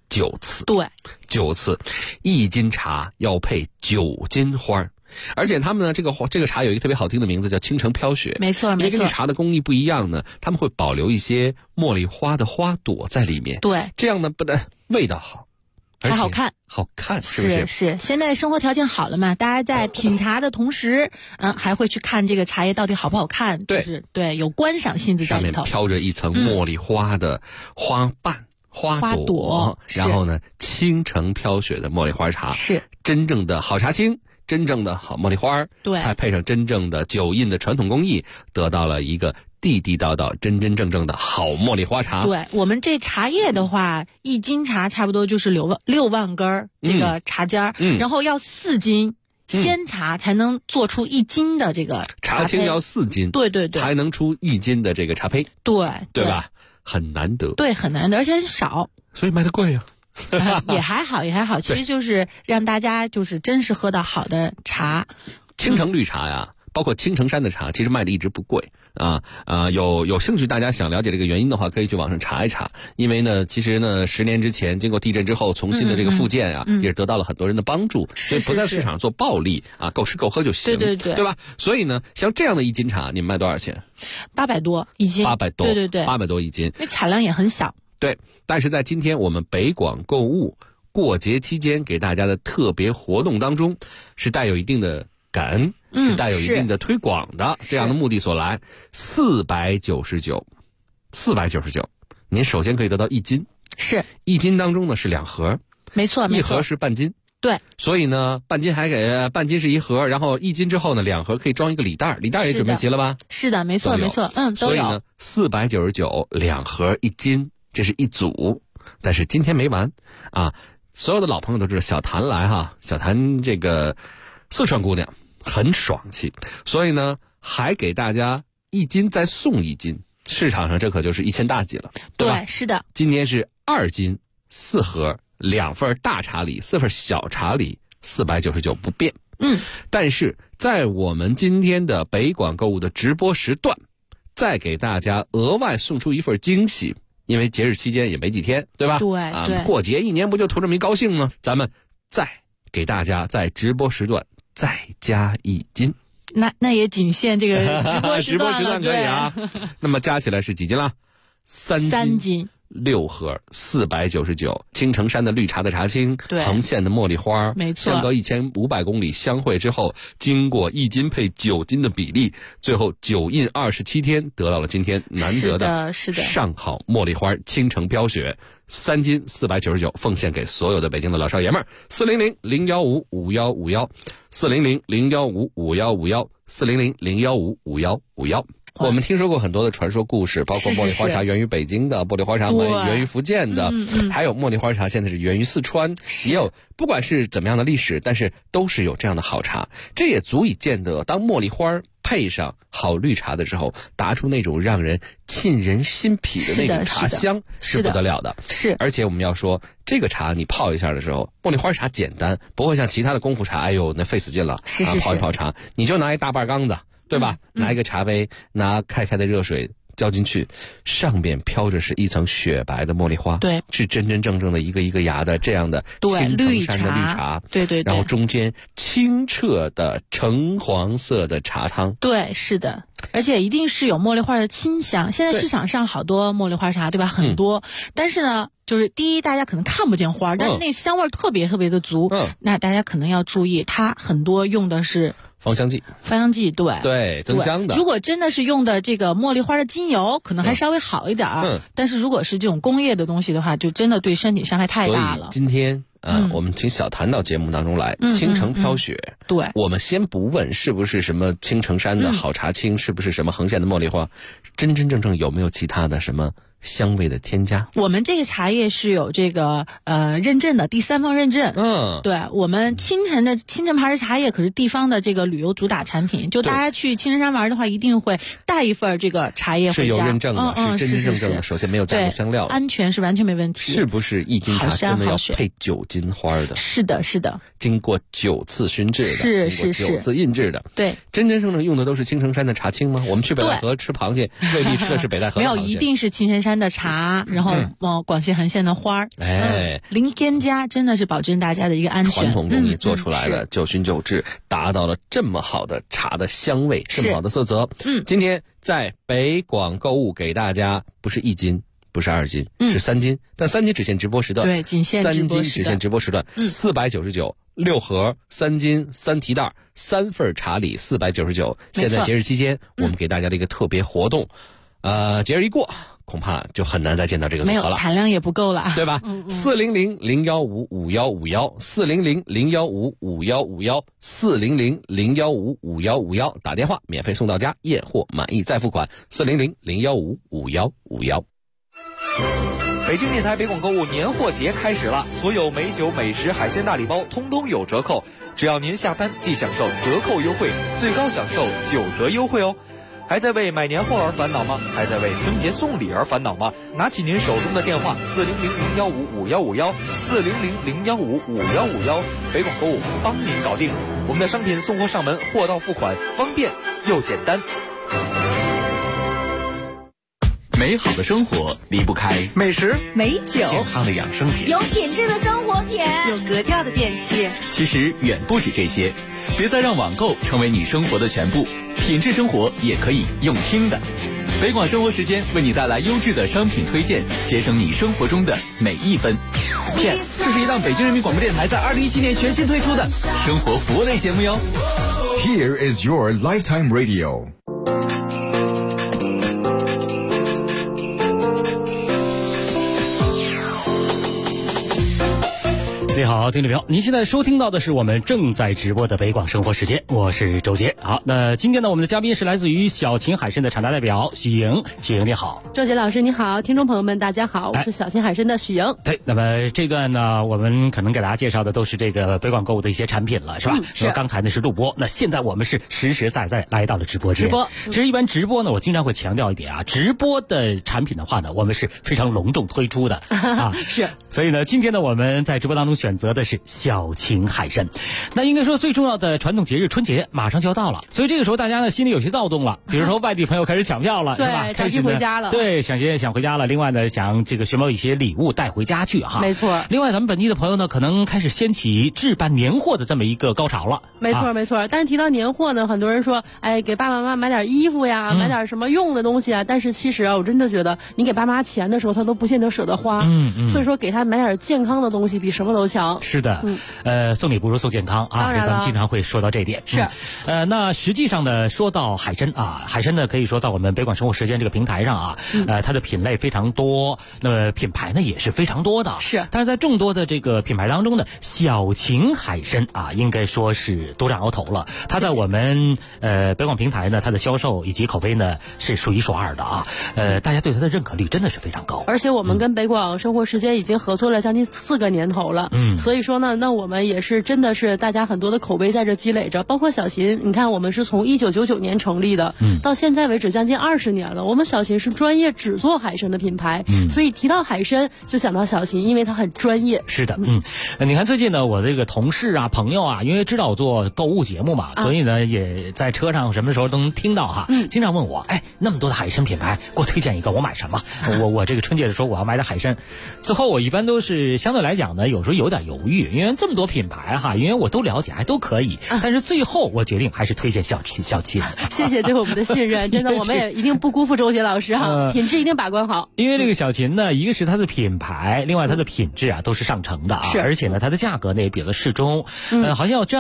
9次。 对 ，9次，1斤茶要配9斤花。而且他们呢，这个茶有一个特别好听的名字，叫青城飘雪。 没错。 因为根据茶的工艺不一样呢，他们会保留一些茉莉花的花朵在里面。 对， 这样呢不但味道好， 还好看， 是不是？ 是。现在生活条件好了嘛，大家在品茶的同时，还会去看这个茶叶到底好不好看。对，有观赏性质在里头。 上面飘着一层茉莉花的花瓣。花朵，然后呢，青城飘雪的茉莉花茶是真正的好茶青，真正的好茉莉花， 对， 才配上真正的酒印的传统工艺，得到了一个地地道道、真真正正的好茉莉花茶。 对，我们这茶叶的话，1斤茶差不多就是6万根这个茶尖然后要4斤鲜茶才能做出1斤的这个茶青，要4斤， 对， 才能出1斤的这个茶胚，对吧？很难得， 对，很难得，而且很少， 所以卖得贵呀。 也还好，其实就是让大家就是真是喝到好的茶。 青城绿茶呀，包括青城山的茶，其实卖的一直不贵有兴趣大家想了解这个原因的话，可以去网上查一查。因为呢，其实呢，10年之前经过地震之后重新的这个复建也是得到了很多人的帮助，所以不在市场做暴利够吃够喝就行，对吧？所以呢，像这样的1斤茶，你们卖多少钱 ？800多1斤 ，800多， 对 ，800多1斤， 那产量也很小。 对，但是在今天我们北广购物过节期间给大家的特别活动当中，是带有一定的感恩，是带有一定的推广的这样的目的所来。499，您首先可以得到1斤， 是 1斤当中呢是2盒， 没错 ，1盒是半斤。 对， 所以呢，半斤是1盒，然后1斤之后呢，2盒可以装一个礼袋，礼袋也准备齐了吧？ 是的，没错，都有。 所以呢，499，2盒1斤，这是一组。但是今天没完所有的老朋友都知道小谭来小谭这个四川姑娘很爽气，所以呢，还给大家1斤再送1斤，市场上这可就是1000大几了，对吧？ 对，是的。 今天是2斤4盒，2份大茶礼，4份小茶礼，499不变。但是在我们今天的北广购物的直播时段，再给大家额外送出一份惊喜，因为节日期间也没几天，对吧？ 对， 过节1年不就图这么一高兴吗？咱们再给大家在直播时段再加1斤。 那也仅限这个直播时段可以那么加起来是几斤了？3 斤。 6盒499，青城山的绿茶的茶青，横线的茉莉花， 没错， 相隔1500公里相会之后，经过1斤配9斤的比例，最后9印27天，得到了今天难得的上好茉莉花青城飘雪3斤499，奉献给所有的北京的老少爷们儿。400-015-5151，400-015-5151，400-015-5151。我们听说过很多的传说故事，包括茉莉花茶源于北京的，茉莉花茶源于福建的，还有茉莉花茶现在是源于四川，也有不管是怎么样的历史，但是都是有这样的好茶，这也足以见得当茉莉花配上好绿茶的时候，达出那种让人沁人心脾的那种茶香是不得了的。 是， 而且我们要说，这个茶你泡一下的时候，茉莉花茶简单，不会像其他的功夫茶，哎呦那费死劲了，泡一泡茶，你就拿一大半缸子。对吧？拿一个茶杯，拿开的热水浇进去，上边飘着是一层雪白的茉莉花， 对， 是真真正正的一个一个芽的这样的青城山的绿茶， 对， 然后中间清澈的橙黄色的茶汤， 对，是的。而且一定是有茉莉花的清香。现在市场上好多茉莉花茶，对吧？很多，但是呢，就是第一，大家可能看不见花，但是那香味特别特别的足。那大家可能要注意，它很多用的是芳香剂，对，增香的。 如果真的是用的这个茉莉花的精油，可能还稍微好一点但是如果是这种工业的东西的话，就真的对身体伤害太大了。 所以今天我们请小谭到节目当中来，青城飘雪。 对， 我们先不问是不是什么青城山的好茶青，是不是什么横线的茉莉花，真真正正有没有其他的什么香味的添加？ 我们这个茶叶是有这个认证的，第3方认证。对，我们青城牌的茶叶可是地方的这个旅游主打产品，就大家去青城山玩的话，一定会带一份这个茶叶回家。 是有认证的，是真真正正的。首先没有加入香料， 安全是完全没问题。 是不是一斤茶真的要配9斤花的？ 是的，是的。 经过9次熏制的， 是 9次印制的。 对， 真真正正用的都是青城山的茶青吗？我们去北戴河吃螃蟹，未必吃的是北戴河的螃蟹。 没有，一定是青城山的茶，然后广西横线的花儿。零添加，真的是保证大家的一个安全。 传统工艺做出来的，就熏就制，达到了这么好的茶的香味，这么好的色泽。今天在北广购物给大家不是1斤。不是2斤，是3斤，但3斤只限直播时段。 对，仅限直播时段。3斤只限直播时段。499，6盒3斤3提袋3份茶礼499。现在节日期间，我们给大家的一个特别活动，节日一过，恐怕就很难再见到这个组合了。 没有，产量也不够了， 对吧？400-015-5151，400-015-5151，400-015-5151，打电话免费送到家，验货满意再付款。400-015-5151。 北京电台北广购物年货节开始了，所有美酒、美食、海鲜大礼包通通有折扣，只要您下单即享受折扣优惠，最高享受9折优惠哦。还在为买年货而烦恼吗？还在为春节送礼而烦恼吗？拿起您手中的电话，400-015-5151，400-015-5151，北广购物帮您搞定。我们的商品送货上门，货到付款，方便又简单。 美好的生活离不开美食、 美酒、 健康的养生品， 有品质的生活品， 有格调的电器。 其实远不止这些，别再让网购成为你生活的全部，品质生活也可以用听的。北广生活时间为你带来优质的商品推荐，节省你生活中的每一分。这是一档北京人民广播电台在2017年全新推出的生活服务类节目哟。 Here is your lifetime radio。 你好，听众朋友，您现在收听到的是我们正在直播的北广生活时间，我是周杰。好，那今天呢，我们的嘉宾是来自于小秦海参的厂家代表许莹。许莹你好。 周杰老师你好，听众朋友们大家好，我是小秦海参的许莹。 对，那么这段呢，我们可能给大家介绍的都是这个北广购物的一些产品了，是吧？是。刚才呢是录播，那现在我们是实实在在来到了直播间。其实一般直播呢，我经常会强调一点啊，直播的产品的话呢，我们是非常隆重推出的啊。 是。 所以呢，今天呢，我们在直播当中选择的是小秦海参。那应该说最重要的传统节日春节马上就要到了，所以这个时候大家呢心里有些躁动了，比如说外地朋友开始抢票了， 对， 是吧？ 开始回家了， 对，想回家了。另外呢，想这个寻找一些礼物带回家去哈。 没错。 另外，咱们本地的朋友呢，可能开始掀起置办年货的这么一个高潮了。 没错，没错。但是提到年货呢，很多人说，哎，给爸爸妈妈买点衣服呀，买点什么用的东西啊。但是其实啊，我真的觉得，你给爸妈钱的时候，他都不见得舍得花。所以说，给他买点健康的东西，比什么都强。 是的。送礼不如送健康啊，这咱们经常会说到这一点。 是。 那实际上呢，说到海参啊，海参呢可以说在我们北广生活时间这个平台上啊，它的品类非常多，那么品牌呢也是非常多的。 是。 但是在众多的这个品牌当中呢，小秦海参啊，应该说是独占鳌头了。它在我们北广平台呢，它的销售以及口碑呢是数一数二的啊。大家对它的认可率真的是非常高。 而且我们跟北广生活时间已经合作了将近4个年头了。所以说呢，那我们也是真的是大家很多的口碑在这积累着，包括小秦，你看我们是从1999年成立的，到现在为止将近20年了。我们小秦是专业只做海参的品牌，所以提到海参就想到小秦，因为它很专业。 是的，你看最近呢，我这个同事啊、朋友啊，因为知道我做购物节目嘛，所以呢也在车上什么时候都能听到哈，经常问我，哎，那么多的海参品牌，给我推荐一个，我买什么？我这个春节的时候我要买点海参，最后我一般都是相对来讲呢，有时候有点犹豫，因为这么多品牌哈，因为我都了解，还都可以，但是最后我决定还是推荐小秦。 谢谢对我们的信任，真的我们也一定不辜负周杰老师哈，品质一定把关好。 因为这个小秦呢，一个是它的品牌，另外它的品质啊都是上乘的啊，而且呢它的价格呢也比较适中。好像有这样的说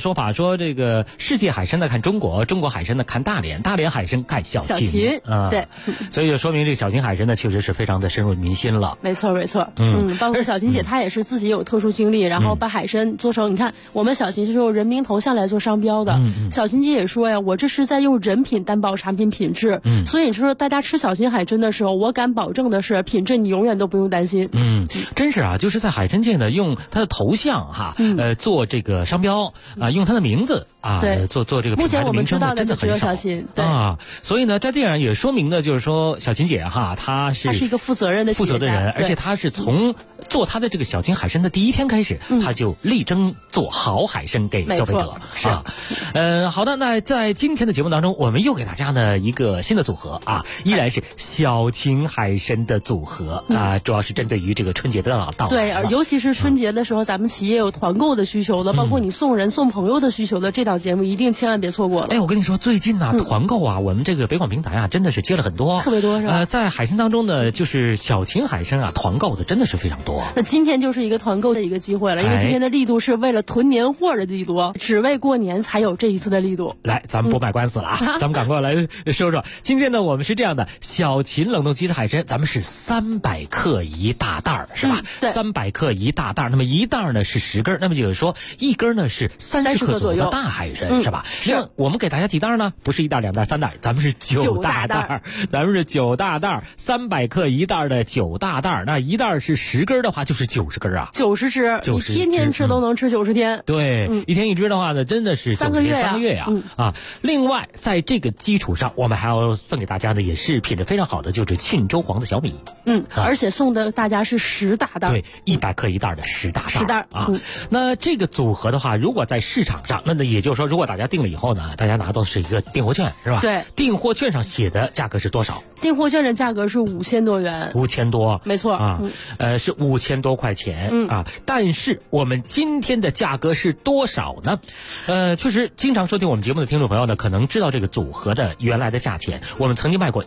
说法，说这个世界海参呢看中国，中国海参呢看大连，大连海参看小秦啊。 对， 所以就说明这个小秦海参呢确实是非常的深入民心了。 没错没错，包括小秦姐她也是自己有特殊经历，然后把海参做成，你看我们小秦是用人名头像来做商标的。小秦姐也说呀，我这是在用人品担保产品品质。所以你说大家吃小秦海参的时候，我敢保证的是品质你永远都不用担心。 真是啊，就是在海参界呢，用它的头像哈，做这个商标啊，用它的名字啊，做这个品牌的名称，真的很少。 对啊，所以呢，在这样也说明呢，就是说小秦姐哈，她是一个负责任的人，而且她是从做她的这个小秦海参的第一天开始，她就力争做好海参给消费者。 是啊，好的，那在今天的节目当中，我们又给大家呢一个新的组合啊，依然是小秦海参的组合啊，主要是针对于这个春节的到来。 对，尤其是春节的时候，咱们企业有团购的需求的，包括你送人送朋友的需求的，这档节目一定千万别错过了。 哎，我跟你说，最近呢团购啊，我们这个北广平台啊，真的是接了很多， 特别多是吧？ 在海参当中呢，就是小秦海参啊，团购的真的是非常多。 那今天就是一个团购的一个机会了，因为今天的力度是为了囤年货的力度，只为过年才有这一次的力度。 来，咱们不卖官司了啊，咱们赶快来说说。今天呢，我们是这样的，小秦冷冻即食海参，咱们是300克一大袋儿，是吧？300克一大袋儿，那么一袋儿呢是10根，那么就是说一根呢是30克左右的大海参，是吧？那我们给大家几袋呢？不是1袋、2袋、3袋，咱们是9大袋，咱们是9大袋，300克一袋的9大袋，那一袋是10根的话，就是90根啊 ，90只，你天天吃都能吃90天。 对，一天一只的话呢，真的是 3个月呀啊！另外，在这个基础上，我们还要送给大家的也是品质非常好的，就是沁州黄的小米。 而且送的大家是10大袋， 对，100克一袋的10大袋啊。那这个组合的话，如果在市场上，那也就是说，如果大家订了以后呢，大家拿到是一个订货券，是吧？ 对， 订货券上写的价格是多少？ 订货券的价格是5000多元 ，5000多， 没错啊，是5000多块钱啊。但是我们今天的价格是多少呢？确实，经常收听我们节目的听众朋友呢，可能知道这个组合的原来的价钱。我们曾经卖过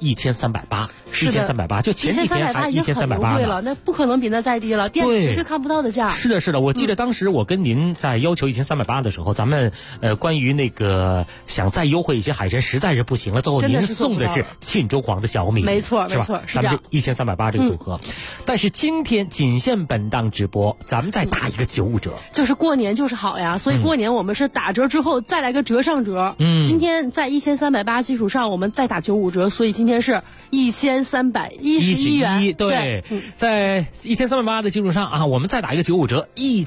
1380，1380，就前几天还1380 了，那不可能比那再低了，店里绝对看不到的价。 是的，是的，我记得当时我跟您在要求1380的时候，咱们关于那个想再优惠一些海参实在是不行了，最后您送的是沁州黄的小米， 没错没错，咱们是1380这个组合。但是今天仅限本档直播，咱们再打一个95折， 就是过年就是好呀，所以过年我们是打折之后再来个折上折。今天在1380基础上，我们再打95折，所以今天是1311元。 对，在1380的基础上啊，我们再打一个95折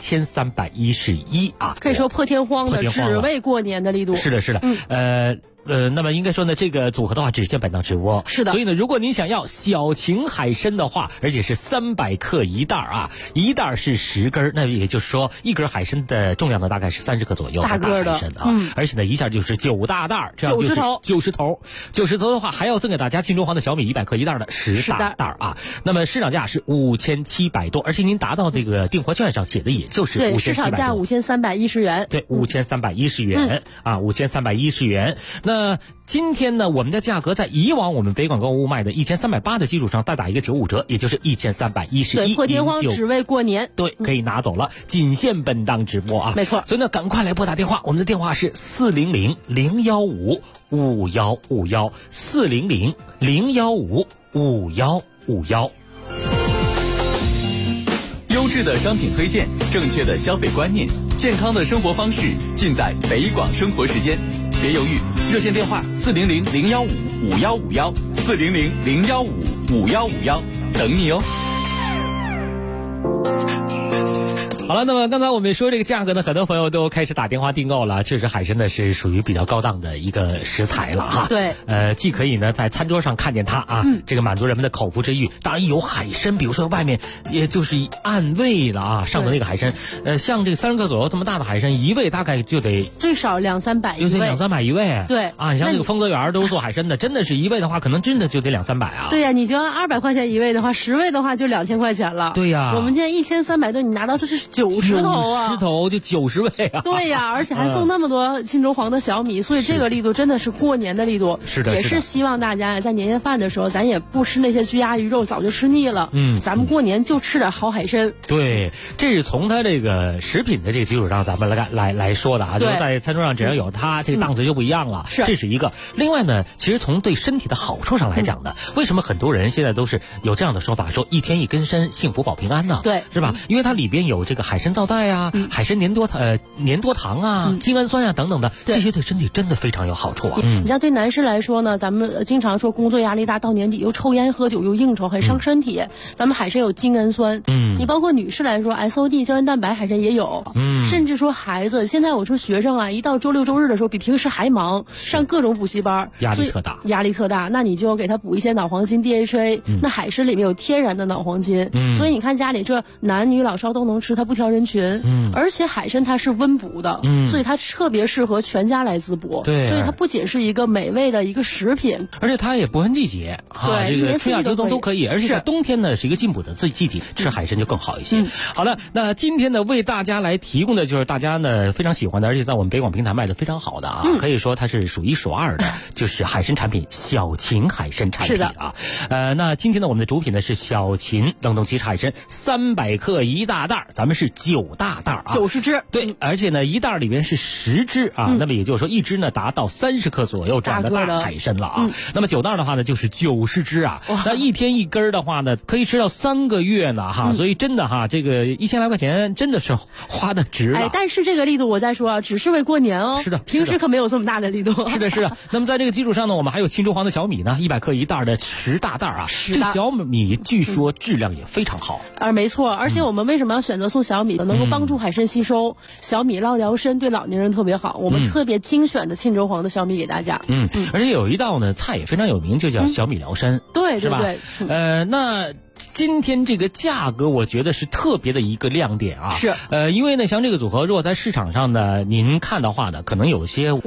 ，1311啊， 可以说破天荒的，只为过年的力度。 是的，是的，那么应该说呢，这个组合的话只限本档直播。 是的， 所以呢，如果您想要小秦海参的话，而且是300克一袋啊，一袋是10根，那也就是说一根海参的重量呢大概是30克左右， 大个的海参啊，而且呢一下就是9大袋，这样就是90头的话，还要赠给大家沁州黄的小米100克一袋的10大袋啊。那么市场价是5700多，而且您达到这个订货券上写的也就是5700多， 对，市场价5310元， 对，5310元啊，5310元。那今天呢，我们的价格在以往我们北广购物卖的1380的基础上，再打一个95折，也就是1311。 对，破天荒只为过年， 对，可以拿走了，仅限本档直播啊， 没错。 所以呢，赶快来拨打电话，我们的电话是400-015-5151，400-015-5151。 优质的商品推荐，正确的消费观念，健康的生活方式，尽在北广生活时间。别犹豫，热线电话400-015-5151，400-015-5151，等你哦。 好了，那么刚才我们说这个价格呢，很多朋友都开始打电话订购了。确实，海参呢是属于比较高档的一个食材了哈。 对， 既可以呢在餐桌上看见它啊，这个满足人们的口腹之欲。当然有海参，比如说外面也就是按位了啊，上的那个海参，像这个30克左右这么大的海参，一位大概就得最少200-300一位 ，200-300一位。 对啊，你像这个丰泽园都做海参的，真的是一位的话，可能真的就得200-300啊。 对呀，你就按200块钱一位的话，10位的话就2000块钱了。 对呀， 我们现在1300多，你拿到这是 90头啊 ，90头就90位啊！ 对呀，而且还送那么多沁州黄的小米，所以这个力度真的是过年的力度。 是的， 也是希望大家在年夜饭的时候，咱也不吃那些鸡鸭鱼肉，早就吃腻了。咱们过年就吃点好海参。 对，这是从它这个食品的这个基础上，咱们来说的啊，就是在餐桌上只要有它，这个档次就不一样了。 是， 这是一个。另外呢，其实从对身体的好处上来讲呢，为什么很多人现在都是有这样的说法，说一天一根参，幸福保平安呢？ 对， 是吧？因为它里边有这个海参皂苷啊、海参粘多糖啊、精氨酸啊等等的，这些对身体真的非常有好处啊。 你像对男士来说呢，咱们经常说工作压力大，到年底又抽烟喝酒又应酬，很伤身体。咱们海参有精氨酸，你包括女士来说 SOD 胶原蛋白海参也有，甚至说孩子，现在我说学生啊，一到周六周日的时候比平时还忙，上各种补习班， 压力特大， 那你就给他补一些脑黄金 DHA，那海参里面有天然的脑黄金，所以你看家里这男女老少都能吃，它不挑人群，而且海参它是温补的，所以它特别适合全家来滋补， 对， 所以它不仅是一个美味的一个食品， 而且它也不分季节， 对， 这个春夏秋冬都可以，而且在冬天呢是一个进补的季节，吃海参就更好一些。好了，那今天呢为大家来提供的就是大家呢非常喜欢的，而且在我们北广平台卖的非常好的啊，可以说它是数一数二的，就是海参产品小秦海参产品啊。那今天呢我们的主品呢是小秦冷冻鸡翅海参300克1大袋，咱们是9大袋啊 ，90只。 对，而且呢一袋里边是10只啊，那么也就是说一只呢达到30克左右这样的大海参了啊。那么9袋的话呢就是90只啊，那一天一根的话呢可以吃到3个月呢哈，所以真的哈这个1000来块钱真的是花的值了。 但是这个力度我再说啊，只是为过年哦。 是的， 平时可没有这么大的力度。 是的，是的。那么在这个基础上呢，我们还有沁州黄的小米呢，100克1袋的10大袋啊。这个小米据说质量也非常好。 没错，而且我们为什么要选择送小米呢？能够帮助海参吸收，小米捞疗身，对老年人特别好。我们特别精选的沁州黄的小米给大家。 而且有一道呢菜也非常有名，就叫小米疗身。 对， 是吧？那今天这个价格我觉得是特别的一个亮点啊， 是因为呢像这个组合如果在市场上呢您看的话呢可能有些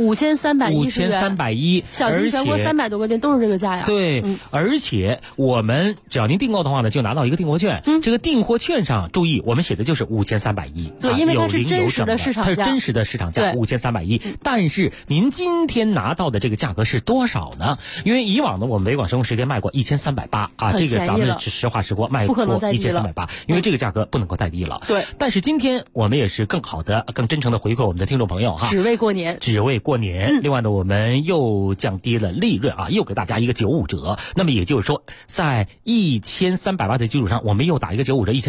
5310，小秦全国300多个店都是这个价呀。 对，而且我们只要您订购的话呢就拿到一个订货券，这个订货券上注意我们写的就是5310， 对，因为它是真实的市场价， 它是真实的市场价5310，但是您今天拿到的这个价格是多少呢？因为以往呢我们北广生活时间卖过1380啊，这个咱们是实话实说卖过1380，因为这个价格不能够再低了。 对， 但是今天我们也是更好的、更真诚的回馈我们的听众朋友哈， 只为过年。 另外呢，我们又降低了利润啊，又给大家一个95折。那么也就是说，在1380的基础上，我们又打一个95折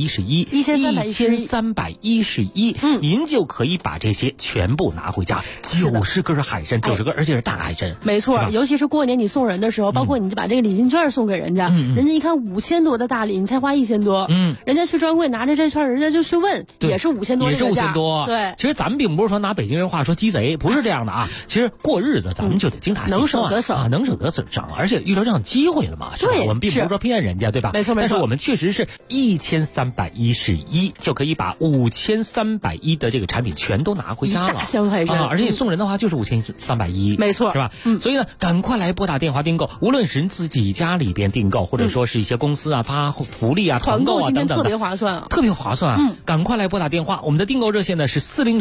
，1311，您就可以把这些全部拿回家，90根海参，90根，而且是大海参。 没错，尤其是过年你送人的时候，包括你把这个礼金券送给人家，人家一看5000多的大礼，你才花1000多，人家去专柜拿着这券，人家就去问，也是5000多， 也是5000多。 对， 其实咱们并不是说拿北京人话说鸡贼，不是这样的啊。其实过日子咱们就得精打细算， 能省则省啊，能省则省，而且遇到这样的机会了嘛，是吧？我们并不是说骗人家，对吧？ 没错。 但是我们确实是1311就可以把5310的这个产品全都拿回家了， 大箱海参， 而且你送人的话就是5310， 没错， 是吧？所以呢，赶快来拨打电话订购，无论是自己家里边订购，或者说是一些公司啊发福利啊、团购啊等等的， 特别划算啊， 特别划算啊！赶快来拨打电话，我们的订购热线呢是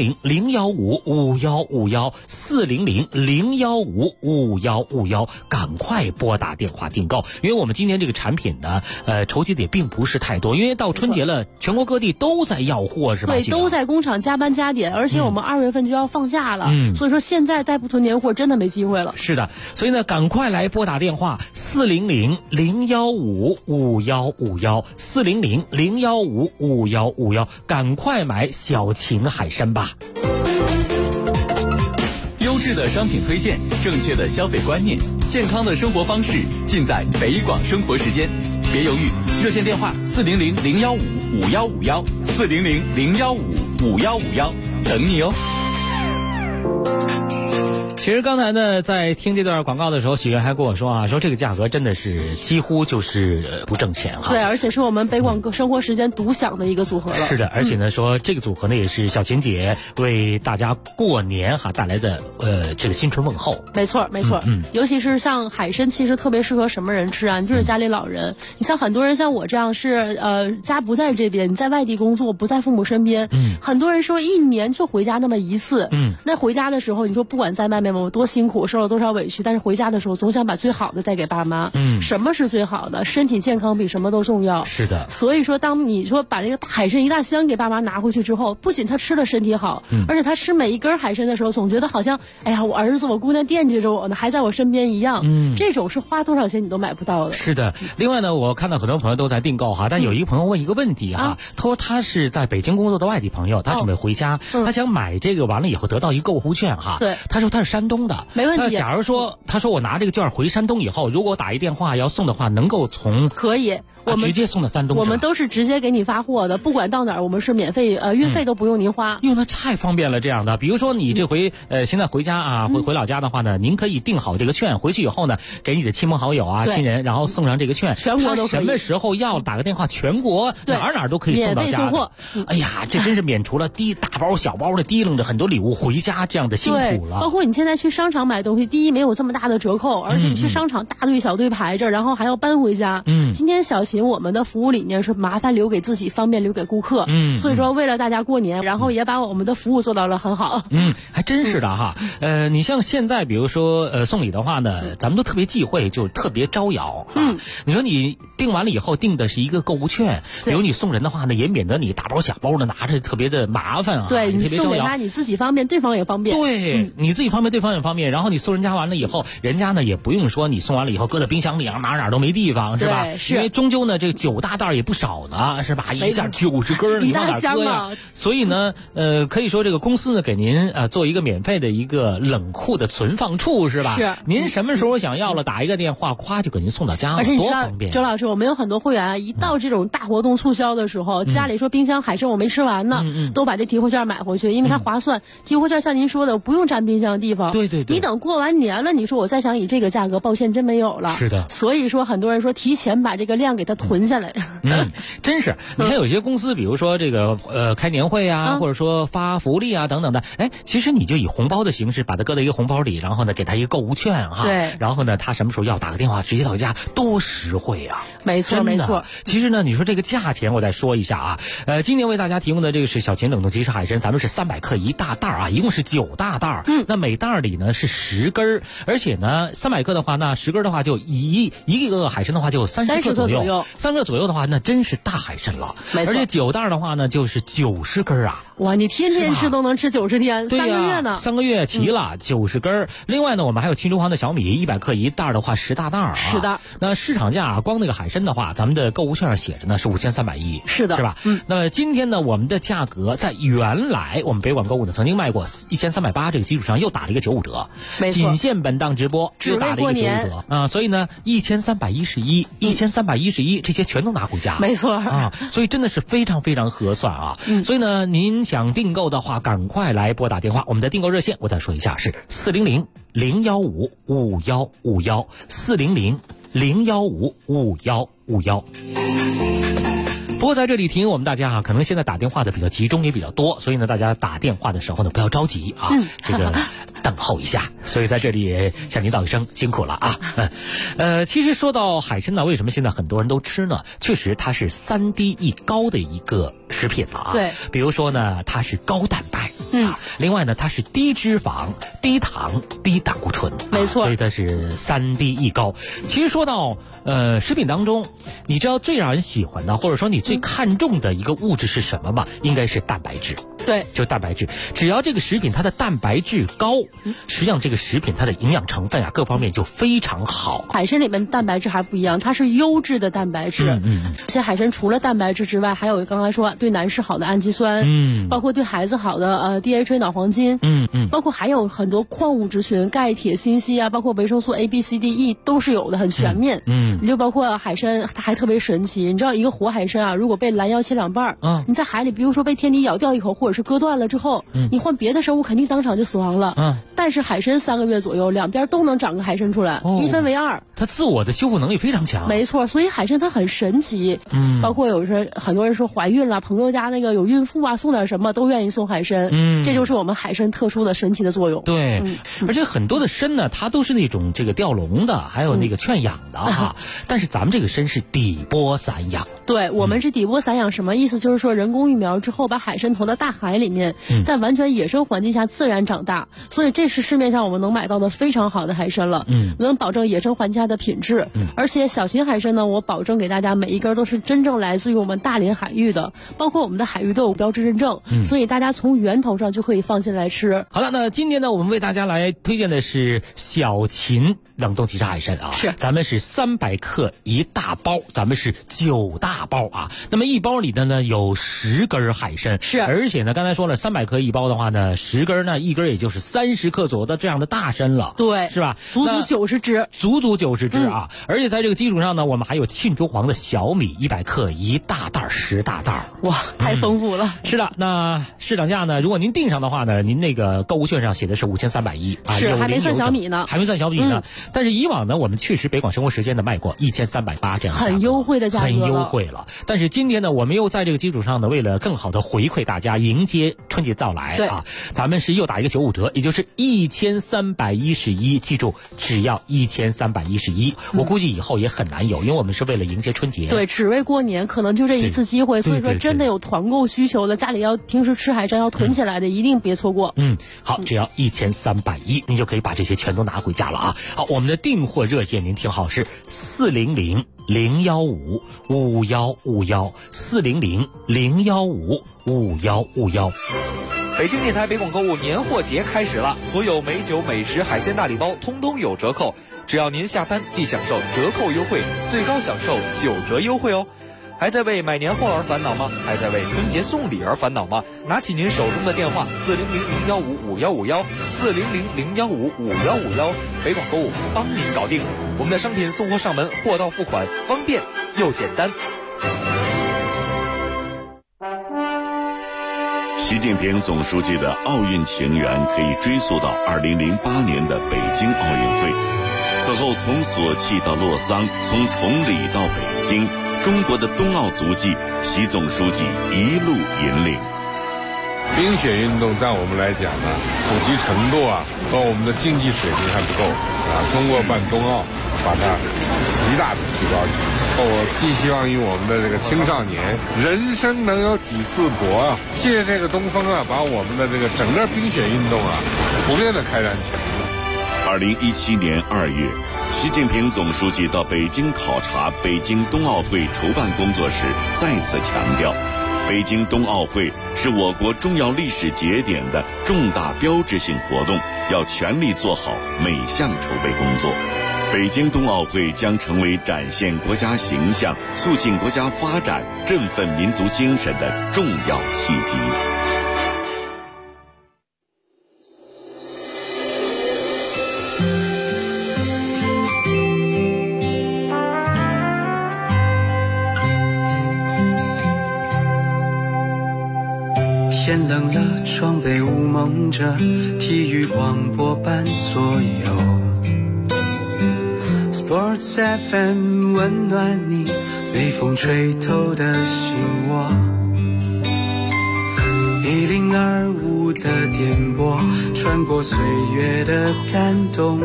400-015-5151，400-015-5151，赶快拨打电话订购，因为我们今天这个产品呢，筹集的也并不是太多，因为到春节了，全国各地都在要货，是吧？ 对，都在工厂加班加点，而且我们2月份就要放假了，所以说现在再不囤年货真的没机会了。 是的，所以呢，赶快来拨打电话400-015-5151，400-015-5151，赶快买小秦海参吧。 优质的商品推荐，正确的消费观念，健康的生活方式，尽在北广生活时间。别犹豫，热线电话400-015-5151，400-015-5151，等你哦。 其实刚才呢，在听这段广告的时候，许愿还跟我说啊，说这个价格真的是几乎就是不挣钱哈。 对，而且是我们北广生活时间独享的一个组合了。 是的，而且呢，说这个组合呢也是小晴姐为大家过年哈带来的这个新春问候。 没错，没错。尤其是像海参，其实特别适合什么人吃啊？就是家里老人。你像很多人像我这样是家不在这边，你在外地工作，不在父母身边。很多人说一年就回家那么一次。那回家的时候，你说不管在外面我多辛苦，受了多少委屈，但是回家的时候总想把最好的带给爸妈。什么是最好的？身体健康比什么都重要。 是的。 所以说，当你说把这个海参一大箱给爸妈拿回去之后，不仅他吃了身体好，而且他吃每一根海参的时候，总觉得好像，哎呀，我儿子我姑娘惦记着我呢，还在我身边一样。这种是花多少钱你都买不到的。 是的。另外呢，我看到很多朋友都在订购哈，但有一个朋友问一个问题哈，他说他是在北京工作的外地朋友，他准备回家，他想买这个完了以后得到一个购物券哈。 对。 他说他是山东的， 没问题。 假如说他说我拿这个券回山东以后，如果我打一电话要送的话，能够从可以。我们直接送到山东， 我们都是直接给你发货的，不管到哪儿，我们是免费，运费都不用您花。 哟，那太方便了，这样的。比如说你这回现在回家啊，回老家的话呢，您可以订好这个券，回去以后呢，给你的亲朋好友啊、亲人，然后送上这个券， 全国都可以。 什么时候要打个电话，全国哪都可以送到家。 免费送货。 哎呀，这真是免除了大包小包的提楞着很多礼物回家这样的辛苦了。 包括你现在去商场买东西，第一没有这么大的折扣，而且你去商场大队小队排着，然后还要搬回家。今天小秦我们的服务理念是麻烦留给自己，方便留给顾客。所以说为了大家过年，然后也把我们的服务做到了很好。 还真是的哈。你像现在比如说送礼的话呢，咱们都特别忌讳，就特别招摇。你说你订完了以后订的是一个购物券，比如你送人的话呢，也免得你大包小包的拿着特别的麻烦啊。 对，你送给他你自己方便，对方也方便。 对，你自己方便，对方也方便。然后你送人家完了以后，人家呢也不用说你送完了以后搁在冰箱里啊，哪都没地方，是吧？ 是。 因为终究呢这个9大袋也不少呢，是吧？一下90根，你往哪搁呀？所以呢，可以说这个公司呢给您做一个免费的一个冷库的存放处，是吧？ 是。 您什么时候想要了，打一个电话，咵就给您送到家了， 而且你知道， 多方便。 周老师，我们有很多会员一到这种大活动促销的时候，家里说冰箱海参我没吃完呢，都把这提货券买回去，因为它划算。提货券像您说的，不用占冰箱的地方。 对。 你等过完年了，你说我再想以这个价格，抱歉真没有了。 是的。 所以说很多人说提前把这个量给它囤下来。 真是。你看有些公司，比如说这个开年会啊，或者说发福利啊等等的，其实你就以红包的形式把它搁在一个红包里，然后呢给他一个购物券哈。 对。 然后呢他什么时候要打个电话直接到家，多实惠啊。 没错没错。 其实呢你说这个价钱我再说一下啊，今年为大家提供的这个是小秦冷冻即食海参，咱们是300克一大袋啊，一共是9大袋。那每袋里呢是10根，而且呢300克的话，那10根的话就一个海参的话就30克左右，3克左右的话那真是大海参了。 没错。 而且9袋的话呢就是90根啊。 哇，你天天吃都能吃90天，3个月呢 ？3个月齐了，90根。另外呢，我们还有秦中皇的小米100克一袋的话10大袋啊。 是的。 那市场价光那个海参的话，咱们的购物券上写着呢是5310。 是的。 是吧？那么今天呢，我们的价格在原来我们北广购物呢曾经卖过1380这个基础上又打了一个95折。 没错。 仅限本档直播又打了一个95折啊，所以呢1311、1311这些全都拿回家。 没错啊，所以真的是非常非常合算啊。所以呢，您想订购的话，赶快来拨打电话，我们的订购热线我再说一下是400-015-5151，400-015-5151。不过在这里提醒我们大家啊，可能现在打电话的比较集中也比较多，所以呢大家打电话的时候呢不要着急啊，这个等候一下。所以在这里向您道一声辛苦了啊。其实说到海参呢，为什么现在很多人都吃呢？确实它是3低一高的一个食品了啊。 对。 比如说呢，它是高蛋白。另外呢，它是低脂肪、低糖、低胆固醇。 没错。 所以它是3低一高。其实说到食品当中，你知道最让人喜欢的，或者说你最看重的一个物质是什么吗？应该是蛋白质。 对， 就蛋白质。只要这个食品它的蛋白质高，实际上这个食品它的营养成分啊各方面就非常好。 海参里面蛋白质还不一样，它是优质的蛋白质。这海参除了蛋白质之外，还有刚才说对男士好的氨基酸，包括对孩子好的DHA 脑黄金，包括还有很多矿物质群，钙、铁、锌、硒啊，包括维生素 A、B、C、D、E 都是有的，很全面。你就包括海参，它还特别神奇。你知道一个活海参啊，如果被拦腰切2半，你在海里，比如说被天敌咬掉一口，或者是割断了之后，你换别的生物肯定当场就死亡了。但是海参3个月左右，两边都能长个海参出来，一分为二。 它自我的修复能力非常强。 没错，所以海参它很神奇。包括很多人说怀孕了，朋友家那个有孕妇啊，送点什么都愿意送海参。这就是我们海参特殊的神奇的作用。 对，而且很多的参呢，它都是那种这个吊笼的，还有那个圈养的哈。但是咱们这个参是底波散养。 对，我们是底波散养，什么意思？就是说人工育苗之后，把海参投到大海里面，在完全野生环境下自然长大。所以这是市面上我们能买到的非常好的海参了。能保证野生环境下的品质。而且小型海参呢，我保证给大家每一根都是真正来自于我们大连海域的，包括我们的海域都有标志认证。所以大家从源头上就可以放心来吃。 好了，那今天呢，我们为大家来推荐的是小秦冷冻即食海参啊。是，咱们是300克1大包，咱们是9大包啊。那么一包里的呢有10根海参，是，而且呢刚才说了300克1包的话呢，10根呢一根也就是30克左右的这样的大参了， 对， 是吧？ 足足90只， 足足90只啊！而且在这个基础上呢，我们还有沁珠黄的小米100克1大袋10大袋， 哇，太丰富了。 是的，那市场价呢，如果您订上的话呢，您那个购物券上写的是5310啊， 是还没算小米呢， 还没算小米呢。但是以往呢，我们确实北广生活时间呢卖过1380这样的， 很优惠的价格， 很优惠了。但是今天呢，我们又在这个基础上呢，为了更好的回馈大家，迎接春节到来啊，咱们是又打一个95折，也就是1311，记住，只要1311。我估计以后也很难有，因为我们是为了迎接春节， 对，只为过年，可能就这一次机会。所以说，真的有团购需求的，家里要平时吃海参要囤起来的，一定别错过。 好，只要1310，您就可以把这些全都拿回家了啊。好，我们的订货热线您听好，是400-015-5151，400-015-5151。 北京电台北广购物年货节开始了，所有美酒美食海鲜大礼包通通有折扣，只要您下单即享受折扣优惠，最高享受9折优惠哦。还在为买年货而烦恼吗？还在为春节送礼而烦恼吗？拿起您手中的电话400-015-5151，400-015-5151，北广购物帮您搞定，我们的商品送货上门，货到付款，方便又简单。 习近平总书记的奥运情缘可以追溯到2008年的北京奥运会，此后从索契到洛桑，从崇礼到北京，中国的冬奥足迹，习总书记一路引领。 冰雪运动在我们来讲呢，普及程度和我们的竞技水平还不够通过办冬奥，把它极大的提高起来。我寄希望于我们的这个青少年，人生能有几次搏借这个东风把我们的这个整个冰雪运动普遍的开展起来。 2017年2月，习近平总书记到北京考察北京冬奥会筹办工作时，再次强调，北京冬奥会是我国重要历史节点的重大标志性活动，要全力做好每项筹备工作。北京冬奥会将成为展现国家形象、促进国家发展、振奋民族精神的重要契机。 天冷了，窗被雾蒙着，体育广播伴左右。Sports FM 温暖你，被风吹透的心窝。102.5的电波，穿过岁月的感动，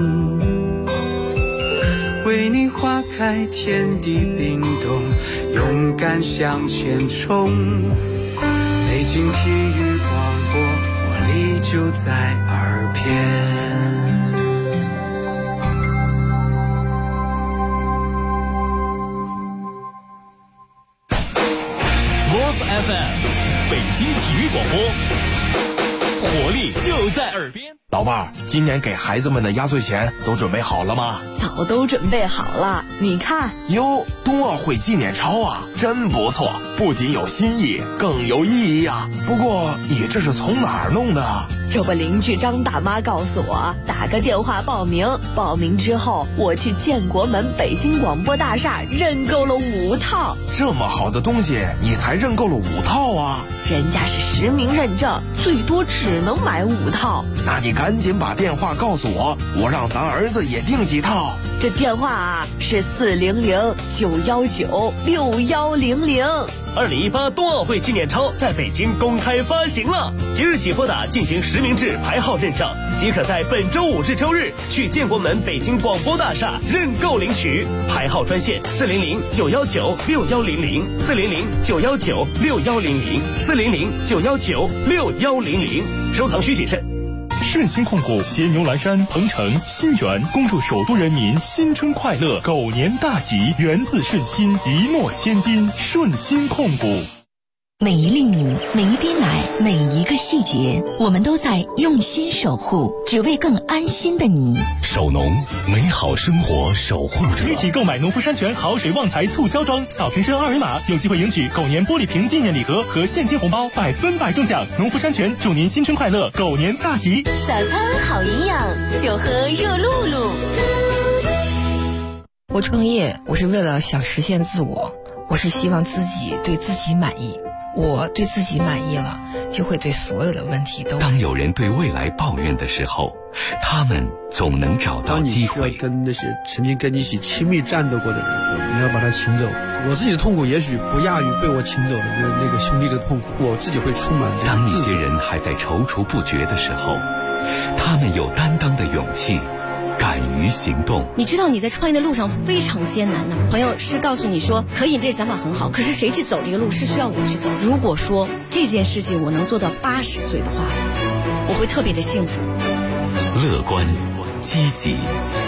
为你划开天地冰冻，勇敢向前冲。北京体育广播，活力就在耳边。 FM 北京体育广播，活力就在耳边。 老伴儿，今年给孩子们的压岁钱都准备好了吗？ 早都准备好了，你看。 哟，冬奥会纪念钞啊，真不错，不仅有新意，更有意义啊。不过你这是从哪儿弄的？ 这不邻居张大妈告诉我，打个电话报名，报名之后我去建国门北京广播大厦认购了5套。 这么好的东西，你才认购了5套啊？ 人家是实名认证，最多只能买5套。 那你赶紧把电话告诉我，我让咱儿子也订几套。 这电话啊是400-919-6100。2018 冬奥会纪念钞在北京公开发行了，即日起拨打进行实名制排号认证，即可在本周5至周日去建国门北京广播大厦认购领取。排号专线400-919-6100，400-919-6100，400-919-6100。收藏需谨慎。 顺心控股携牛栏山、鹏城、新源恭祝首都人民新春快乐，狗年大吉，源自顺心，一诺千金。顺心控股。 每一粒米，每一滴奶，每一个细节，我们都在用心守护，只为更安心的你。 守农，美好生活守护者。一起购买农夫山泉好水旺财促销装，扫瓶身2维码，有机会赢取狗年玻璃瓶纪念礼盒和现金红包，100分100中奖。农夫山泉祝您新春快乐，狗年大吉。 早餐好营养，就喝热露露。 我创业，我是为了想实现自我，我是希望自己对自己满意。我对自己满意了，就会对所有的问题都。 当有人对未来抱怨的时候，他们总能找到机会。 当你需要跟那些曾经跟你一起亲密战斗过的人，你要把他请走。我自己的痛苦也许不亚于被我请走的那个兄弟的痛苦，我自己会充满这个当一些人还在踌躇不决的时候，他们有担当的勇气，敢于行动。 你知道你在创业的路上非常艰难的，朋友是告诉你说可以，这想法很好，可是谁去走这个路是需要我去走。如果说这件事情我能做到80岁的话，我会特别的幸福。 乐观积极